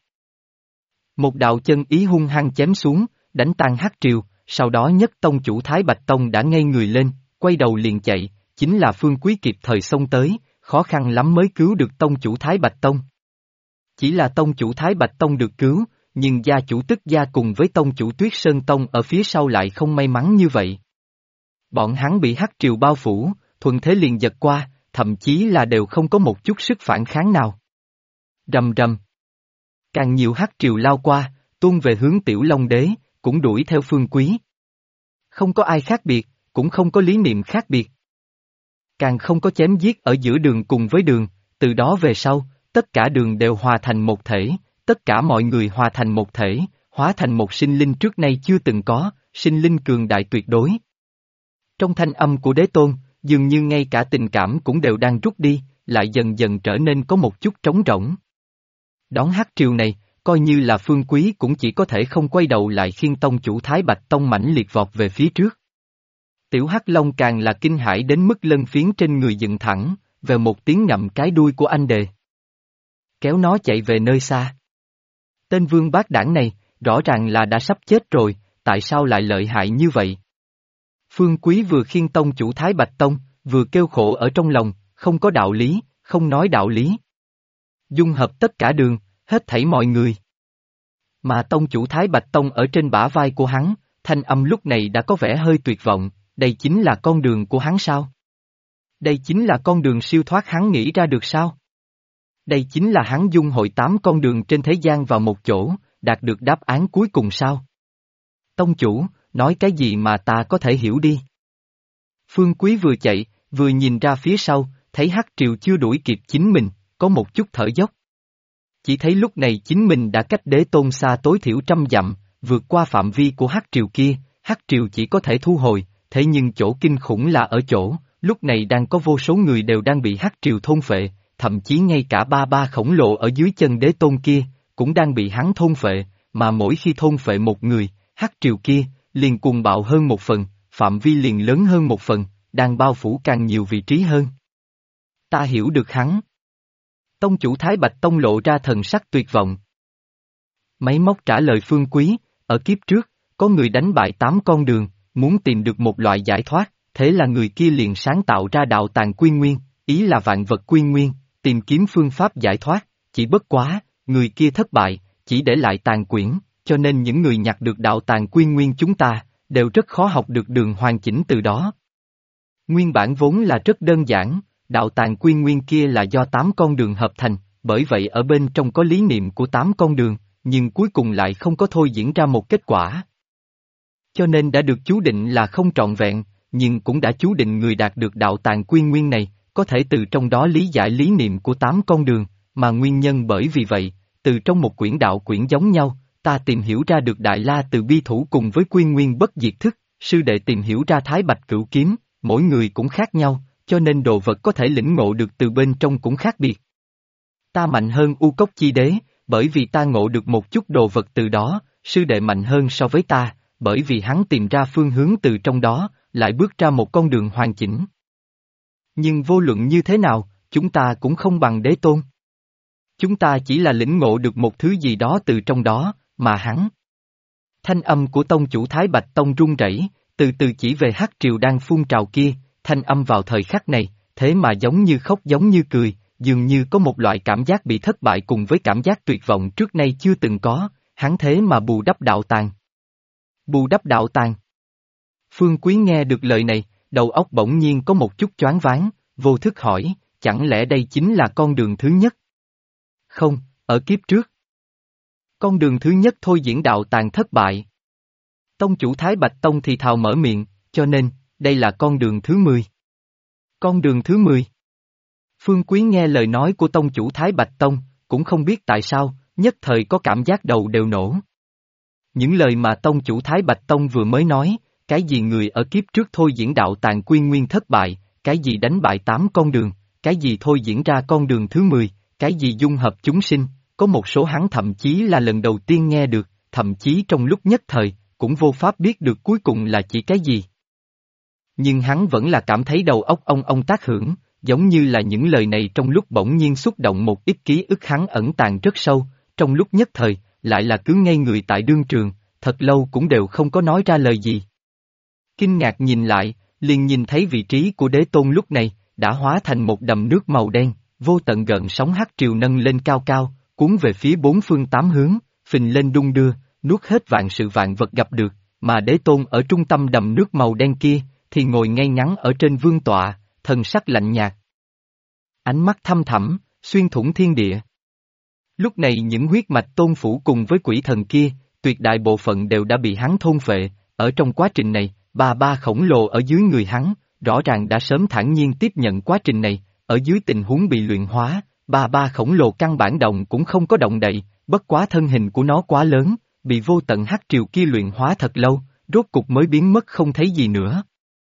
Một đạo chân ý hung hăng chém xuống, đánh tan hắc triều, sau đó nhất tông chủ Thái Bạch Tông đã ngây người lên, quay đầu liền chạy, chính là Phương Quý kịp thời xông tới, khó khăn lắm mới cứu được tông chủ Thái Bạch Tông. Chỉ là tông chủ Thái Bạch Tông được cứu, nhưng gia chủ Tức Gia cùng với tông chủ Tuyết Sơn Tông ở phía sau lại không may mắn như vậy. Bọn hắn bị hắc triều bao phủ, thuận thế liền giật qua, thậm chí là đều không có một chút sức phản kháng nào. Rầm rầm. Càng nhiều hắc triều lao qua, tuôn về hướng Tiểu Long Đế, cũng đuổi theo Phương Quý. Không có ai khác biệt, cũng không có lý niệm khác biệt. Càng không có chém giết ở giữa đường cùng với đường, từ đó về sau, tất cả đường đều hòa thành một thể, tất cả mọi người hòa thành một thể, hóa thành một sinh linh trước nay chưa từng có, sinh linh cường đại tuyệt đối. Trong thanh âm của đế tôn, dường như ngay cả tình cảm cũng đều đang rút đi, lại dần dần trở nên có một chút trống rỗng. Đón hắc triều này, coi như là Phương Quý cũng chỉ có thể không quay đầu lại khiêng tông chủ Thái Bạch Tông mãnh liệt vọt về phía trước. Tiểu Hắc Long càng là kinh hãi đến mức lân phiến trên người dựng thẳng, về một tiếng ngậm cái đuôi của anh đề. Kéo nó chạy về nơi xa. Tên vương bát đảng này, rõ ràng là đã sắp chết rồi, tại sao lại lợi hại như vậy? Phương Quý vừa khiêng tông chủ Thái Bạch Tông, vừa kêu khổ ở trong lòng, không có đạo lý, không nói đạo lý. Dung hợp tất cả đường, hết thảy mọi người. Mà tông chủ Thái Bạch Tông ở trên bả vai của hắn, thanh âm lúc này đã có vẻ hơi tuyệt vọng, đây chính là con đường của hắn sao? Đây chính là con đường siêu thoát hắn nghĩ ra được sao? Đây chính là hắn dung hội 8 con đường trên thế gian vào một chỗ, đạt được đáp án cuối cùng sao? Tông chủ, nói cái gì mà ta có thể hiểu đi? Phương Quý vừa chạy, vừa nhìn ra phía sau, thấy Hắc Triều chưa đuổi kịp chính mình, có một chút thở dốc. Chỉ thấy lúc này chính mình đã cách Đế Tôn xa tối thiểu 100 dặm, vượt qua phạm vi của Hắc Triều kia, Hắc Triều chỉ có thể thu hồi, thế nhưng chỗ kinh khủng là ở chỗ, lúc này đang có vô số người đều đang bị Hắc Triều thôn phệ, thậm chí ngay cả ba ba khổng lồ ở dưới chân Đế Tôn kia, cũng đang bị hắn thôn phệ, mà mỗi khi thôn phệ một người, Hắc Triều kia, liền cuồng bạo hơn một phần, phạm vi liền lớn hơn một phần, đang bao phủ càng nhiều vị trí hơn. Ta hiểu được hắn. Tông chủ Thái Bạch Tông lộ ra thần sắc tuyệt vọng. Máy móc trả lời Phương Quý, ở kiếp trước, có người đánh bại 8 con đường, muốn tìm được một loại giải thoát, thế là người kia liền sáng tạo ra đạo tàng quy nguyên, ý là vạn vật quy nguyên, tìm kiếm phương pháp giải thoát, chỉ bất quá, người kia thất bại, chỉ để lại tàn quyển, cho nên những người nhặt được đạo tàng quy nguyên chúng ta, đều rất khó học được đường hoàn chỉnh từ đó. Nguyên bản vốn là rất đơn giản, đạo tàng quy nguyên kia là do 8 con đường hợp thành, bởi vậy ở bên trong có lý niệm của 8 con đường, nhưng cuối cùng lại không có thôi diễn ra một kết quả. Cho nên đã được chú định là không trọn vẹn, nhưng cũng đã chú định người đạt được đạo tàng quy nguyên này, có thể từ trong đó lý giải lý niệm của 8 con đường, mà nguyên nhân bởi vì vậy, từ trong một quyển đạo quyển giống nhau, ta tìm hiểu ra được Đại La Từ Bi Thủ cùng với quy nguyên bất diệt thức, sư đệ tìm hiểu ra Thái Bạch Cửu Kiếm, mỗi người cũng khác nhau, cho nên đồ vật có thể lĩnh ngộ được từ bên trong cũng khác biệt. Ta mạnh hơn U Cốc Chi Đế, bởi vì ta ngộ được một chút đồ vật từ đó, sư đệ mạnh hơn so với ta, bởi vì hắn tìm ra phương hướng từ trong đó, lại bước ra một con đường hoàn chỉnh. Nhưng vô luận như thế nào, chúng ta cũng không bằng Đế Tôn. Chúng ta chỉ là lĩnh ngộ được một thứ gì đó từ trong đó, mà hắn. Thanh âm của tông chủ Thái Bạch Tông run rẩy, từ từ chỉ về Hắc Triều đang phun trào kia, thanh âm vào thời khắc này, thế mà giống như khóc giống như cười, dường như có một loại cảm giác bị thất bại cùng với cảm giác tuyệt vọng trước nay chưa từng có, hắn thế mà bù đắp đạo tàng. Bù đắp đạo tàng. Phương Quý nghe được lời này, đầu óc bỗng nhiên có một chút choáng váng, vô thức hỏi, chẳng lẽ đây chính là con đường thứ nhất? Không, ở kiếp trước. Con đường thứ nhất thôi diễn đạo tàng thất bại. Tông chủ Thái Bạch Tông thì thào mở miệng, cho nên, đây là con đường thứ 10. Con đường thứ 10. Phương Quý nghe lời nói của tông chủ Thái Bạch Tông, cũng không biết tại sao, nhất thời có cảm giác đầu đều nổ. Những lời mà tông chủ Thái Bạch Tông vừa mới nói, cái gì người ở kiếp trước thôi diễn đạo tàng quy nguyên thất bại, cái gì đánh bại 8 con đường, cái gì thôi diễn ra con đường thứ 10, cái gì dung hợp chúng sinh, có một số hắn thậm chí là lần đầu tiên nghe được, thậm chí trong lúc nhất thời, cũng vô pháp biết được cuối cùng là chỉ cái gì. Nhưng hắn vẫn là cảm thấy đầu óc ông tác hưởng, giống như là những lời này trong lúc bỗng nhiên xúc động một ít ký ức hắn ẩn tàng rất sâu, trong lúc nhất thời, lại là cứ ngây người tại đương trường, thật lâu cũng đều không có nói ra lời gì. Kinh ngạc nhìn lại, liền nhìn thấy vị trí của Đế Tôn lúc này, đã hóa thành một đầm nước màu đen, vô tận gợn sóng Hắc Triều nâng lên cao cao, cuốn về phía bốn phương tám hướng, phình lên đung đưa, nuốt hết vạn sự vạn vật gặp được, mà Đế Tôn ở trung tâm đầm nước màu đen kia, thì ngồi ngay ngắn ở trên vương tọa, thần sắc lạnh nhạt. Ánh mắt thâm thẳm, xuyên thủng thiên địa. Lúc này những huyết mạch tôn phủ cùng với quỷ thần kia, tuyệt đại bộ phận đều đã bị hắn thôn phệ, ở trong quá trình này, ba khổng lồ ở dưới người hắn, rõ ràng đã sớm thản nhiên tiếp nhận quá trình này, ở dưới tình huống bị luyện hóa, ba khổng lồ căn bản động cũng không có động đậy, bất quá thân hình của nó quá lớn, bị vô tận Hắc Triều kia luyện hóa thật lâu, rốt cục mới biến mất không thấy gì nữa.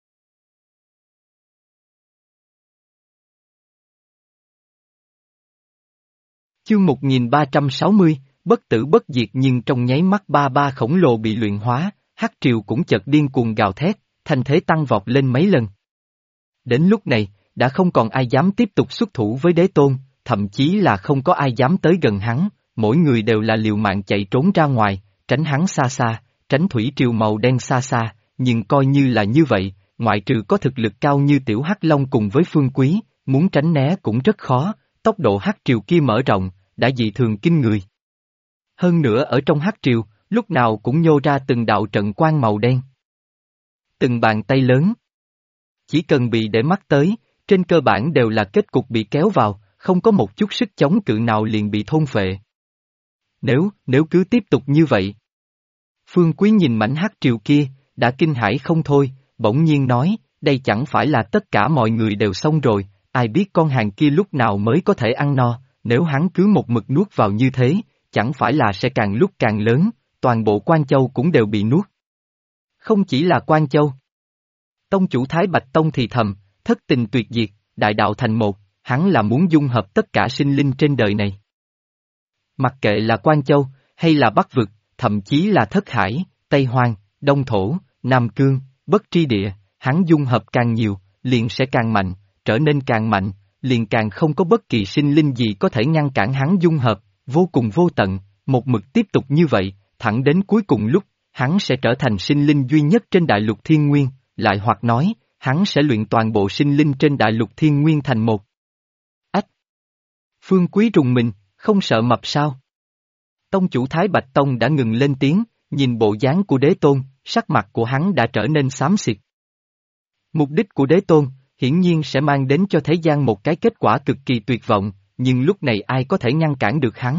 Chương 1360, bất tử bất diệt, nhưng trong nháy mắt ba khổng lồ bị luyện hóa, Hắc Triều cũng chợt điên cuồng gào thét, thanh thế tăng vọt lên mấy lần. Đến lúc này, đã không còn ai dám tiếp tục xuất thủ với Đế Tôn, thậm chí là không có ai dám tới gần hắn, mỗi người đều là liều mạng chạy trốn ra ngoài, tránh hắn xa xa, tránh thủy triều màu đen xa xa, nhưng coi như là như vậy, ngoại trừ có thực lực cao như Tiểu Hắc Long cùng với Phương Quý, muốn tránh né cũng rất khó, tốc độ Hắc Triều kia mở rộng, đã dị thường kinh người. Hơn nữa ở trong Hắc Triều, lúc nào cũng nhô ra từng đạo trận quang màu đen. Từng bàn tay lớn. Chỉ cần bị để mắt tới, trên cơ bản đều là kết cục bị kéo vào, không có một chút sức chống cự nào liền bị thôn phệ. Nếu cứ tiếp tục như vậy. Phương Quý nhìn mảnh hắc triều kia, đã kinh hãi không thôi, bỗng nhiên nói, đây chẳng phải là tất cả mọi người đều xong rồi, ai biết con hàng kia lúc nào mới có thể ăn no, nếu hắn cứ một mực nuốt vào như thế, chẳng phải là sẽ càng lúc càng lớn, toàn bộ Quan Châu cũng đều bị nuốt. Không chỉ là Quan Châu. Tông chủ Thái Bạch Tông thì thầm, thất tình tuyệt diệt, đại đạo thành một, hắn là muốn dung hợp tất cả sinh linh trên đời này. Mặc kệ là Quan Châu, hay là Bắc Vực, thậm chí là Thất Hải, Tây Hoang, Đông Thổ, Nam Cương, Bất Tri Địa, hắn dung hợp càng nhiều, liền sẽ càng mạnh, trở nên càng mạnh, liền càng không có bất kỳ sinh linh gì có thể ngăn cản hắn dung hợp, vô cùng vô tận, một mực tiếp tục như vậy, thẳng đến cuối cùng lúc, hắn sẽ trở thành sinh linh duy nhất trên đại lục thiên nguyên, lại hoặc nói, hắn sẽ luyện toàn bộ sinh linh trên đại lục thiên nguyên thành một. Ách! Phương Quý rùng mình, không sợ mập sao? Tông chủ Thái Bạch Tông đã ngừng lên tiếng, nhìn bộ dáng của đế tôn, sắc mặt của hắn đã trở nên xám xịt. Mục đích của đế tôn, hiển nhiên sẽ mang đến cho thế gian một cái kết quả cực kỳ tuyệt vọng, nhưng lúc này ai có thể ngăn cản được hắn?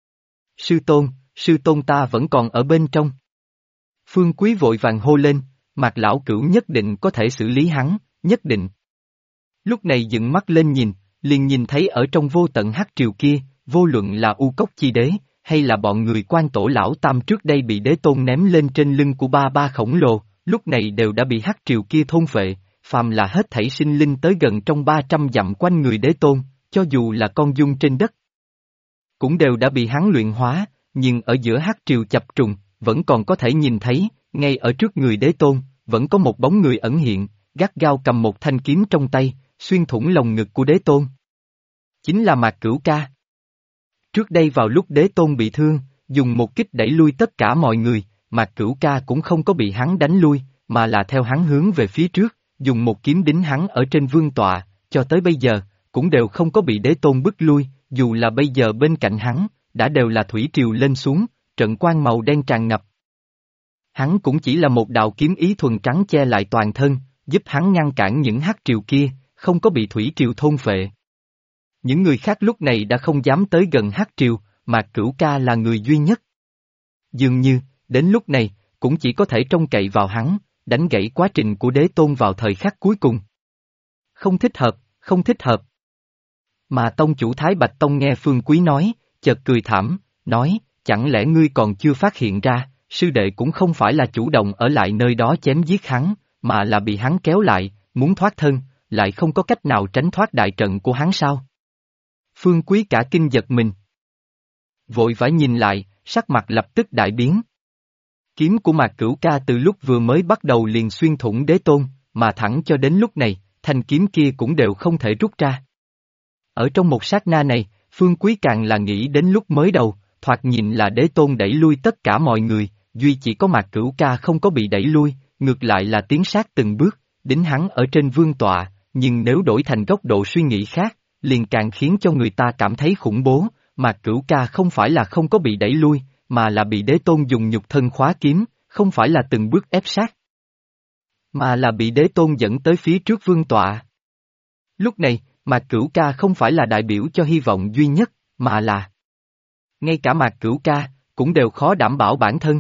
Sư tôn ta vẫn còn ở bên trong. Phương Quý vội vàng hô lên, Mạc lão cửu nhất định có thể xử lý hắn, nhất định. Lúc này dựng mắt lên nhìn, liền nhìn thấy ở trong vô tận hắc triều kia, vô luận là U Cốc Chi Đế, hay là bọn người Quan Tổ Lão Tam trước đây bị đế tôn ném lên trên lưng của ba ba khổng lồ, lúc này đều đã bị hắc triều kia thôn phệ, phàm là hết thảy sinh linh tới gần trong 300 dặm quanh người đế tôn, cho dù là con dung trên đất, cũng đều đã bị hắn luyện hóa, nhưng ở giữa hắc triều chập trùng, vẫn còn có thể nhìn thấy, ngay ở trước người đế tôn, vẫn có một bóng người ẩn hiện, gắt gao cầm một thanh kiếm trong tay, xuyên thủng lồng ngực của đế tôn. Chính là Mạc Cửu Ca. Trước đây vào lúc đế tôn bị thương, dùng một kích đẩy lui tất cả mọi người, Mạc Cửu Ca cũng không có bị hắn đánh lui, mà là theo hắn hướng về phía trước, dùng một kiếm đính hắn ở trên vương tọa, cho tới bây giờ, cũng đều không có bị đế tôn bức lui, dù là bây giờ bên cạnh hắn, đã đều là thủy triều lên xuống, trận quang màu đen tràn ngập. Hắn cũng chỉ là một đạo kiếm ý thuần trắng che lại toàn thân, giúp hắn ngăn cản những hắc triều kia, không có bị thủy triều thôn phệ. Những người khác lúc này đã không dám tới gần hắc triều, mà Cửu Ca là người duy nhất. Dường như, đến lúc này, cũng chỉ có thể trông cậy vào hắn, đánh gãy quá trình của đế tôn vào thời khắc cuối cùng. Không thích hợp, không thích hợp. Mà tông chủ Thái Bạch Tông nghe Phương Quý nói, chợt cười thảm, nói, chẳng lẽ ngươi còn chưa phát hiện ra, sư đệ cũng không phải là chủ động ở lại nơi đó chém giết hắn, mà là bị hắn kéo lại, muốn thoát thân, lại không có cách nào tránh thoát đại trận của hắn sao? Phương Quý cả kinh giật mình. Vội vã nhìn lại, sắc mặt lập tức đại biến. Kiếm của Mạc Cửu Ca từ lúc vừa mới bắt đầu liền xuyên thủng đế tôn, mà thẳng cho đến lúc này, thanh kiếm kia cũng đều không thể rút ra. Ở trong một sát na này, Phương Quý càng là nghĩ đến lúc mới đầu, thoạt nhìn là đế tôn đẩy lui tất cả mọi người, duy chỉ có Mạc Cửu Ca không có bị đẩy lui, ngược lại là tiến sát từng bước, đính hắn ở trên vương tọa, nhưng nếu đổi thành góc độ suy nghĩ khác, liền càng khiến cho người ta cảm thấy khủng bố, Mạc Cửu Ca không phải là không có bị đẩy lui, mà là bị đế tôn dùng nhục thân khóa kiếm, không phải là từng bước ép sát, mà là bị đế tôn dẫn tới phía trước vương tọa. Lúc này, Mạc Cửu Ca không phải là đại biểu cho hy vọng duy nhất, mà là ngay cả Mạc Cửu Ca, cũng đều khó đảm bảo bản thân.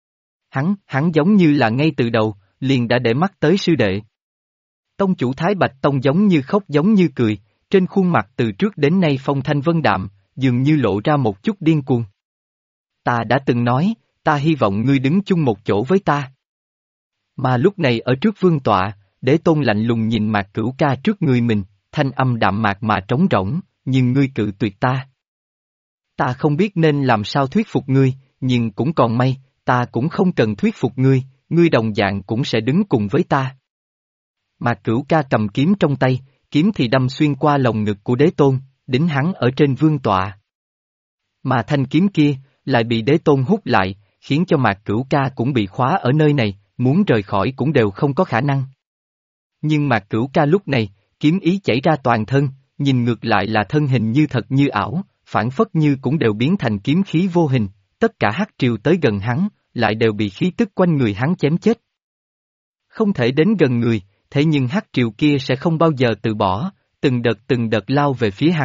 Hắn giống như là ngay từ đầu, liền đã để mắt tới sư đệ. Tông chủ Thái Bạch Tông giống như khóc giống như cười, trên khuôn mặt từ trước đến nay phong thanh vân đạm, dường như lộ ra một chút điên cuồng. Ta đã từng nói, ta hy vọng ngươi đứng chung một chỗ với ta. Mà lúc này ở trước vương tọa, đế tôn lạnh lùng nhìn Mạc Cửu Ca trước người mình, thanh âm đạm mạc mà trống rỗng, nhưng ngươi cự tuyệt ta. Ta không biết nên làm sao thuyết phục ngươi, nhưng cũng còn may, ta cũng không cần thuyết phục ngươi, ngươi đồng dạng cũng sẽ đứng cùng với ta. Mạc Cửu Ca cầm kiếm trong tay, kiếm thì đâm xuyên qua lồng ngực của đế tôn, đính hắn ở trên vương tọa. Mà thanh kiếm kia, lại bị đế tôn hút lại, khiến cho Mạc Cửu Ca cũng bị khóa ở nơi này, muốn rời khỏi cũng đều không có khả năng. Nhưng Mạc Cửu Ca lúc này, kiếm ý chảy ra toàn thân, nhìn ngược lại là thân hình như thật như ảo, phản phất như cũng đều biến thành kiếm khí vô hình, tất cả hắc triều tới gần hắn, lại đều bị khí tức quanh người hắn chém chết. Không thể đến gần người, thế nhưng hắc triều kia sẽ không bao giờ từ bỏ, từng đợt lao về phía hắn,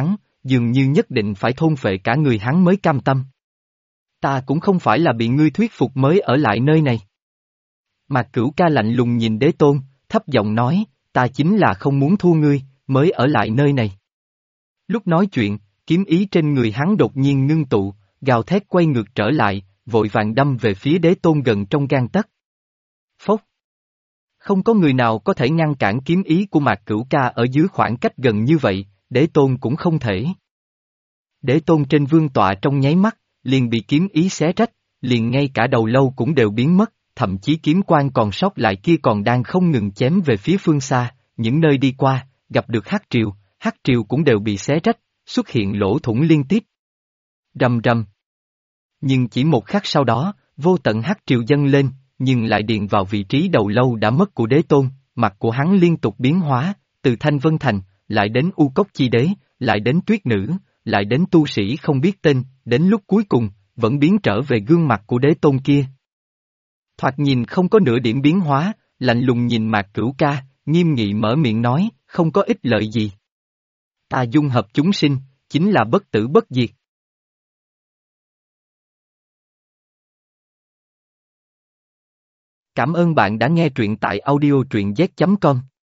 dường như nhất định phải thôn phệ cả người hắn mới cam tâm. Ta cũng không phải là bị ngươi thuyết phục mới ở lại nơi này. Mạc Cửu Ca lạnh lùng nhìn Đế Tôn, thấp giọng nói, ta chính là không muốn thua ngươi, mới ở lại nơi này. Lúc nói chuyện, kiếm ý trên người hắn đột nhiên ngưng tụ, gào thét quay ngược trở lại, vội vàng đâm về phía Đế Tôn gần trong gang tấc. Phốc. Không có người nào có thể ngăn cản kiếm ý của Mạc Cửu Ca ở dưới khoảng cách gần như vậy, Đế Tôn cũng không thể. Đế Tôn trên vương tọa trong nháy mắt, liền bị kiếm ý xé rách, liền ngay cả đầu lâu cũng đều biến mất, thậm chí kiếm quang còn sót lại kia còn đang không ngừng chém về phía phương xa, những nơi đi qua, gặp được hắc triều cũng đều bị xé rách, xuất hiện lỗ thủng liên tiếp. Rầm rầm. Nhưng chỉ một khắc sau đó, vô tận hắc triều dâng lên, nhưng lại điện vào vị trí đầu lâu đã mất của Đế Tôn, mặt của hắn liên tục biến hóa, từ Thanh Vân Thành, lại đến U Cốc Chi Đế, lại đến Tuyết Nữ, lại đến tu sĩ không biết tên, đến lúc cuối cùng, vẫn biến trở về gương mặt của Đế Tôn kia. Thoạt nhìn không có nửa điểm biến hóa, lạnh lùng nhìn Mạc Cửu Ca, nghiêm nghị mở miệng nói, không có ích lợi gì. Ta dung hợp chúng sinh, chính là bất tử bất diệt. Cảm ơn bạn đã nghe truyện tại audio truyện z.com.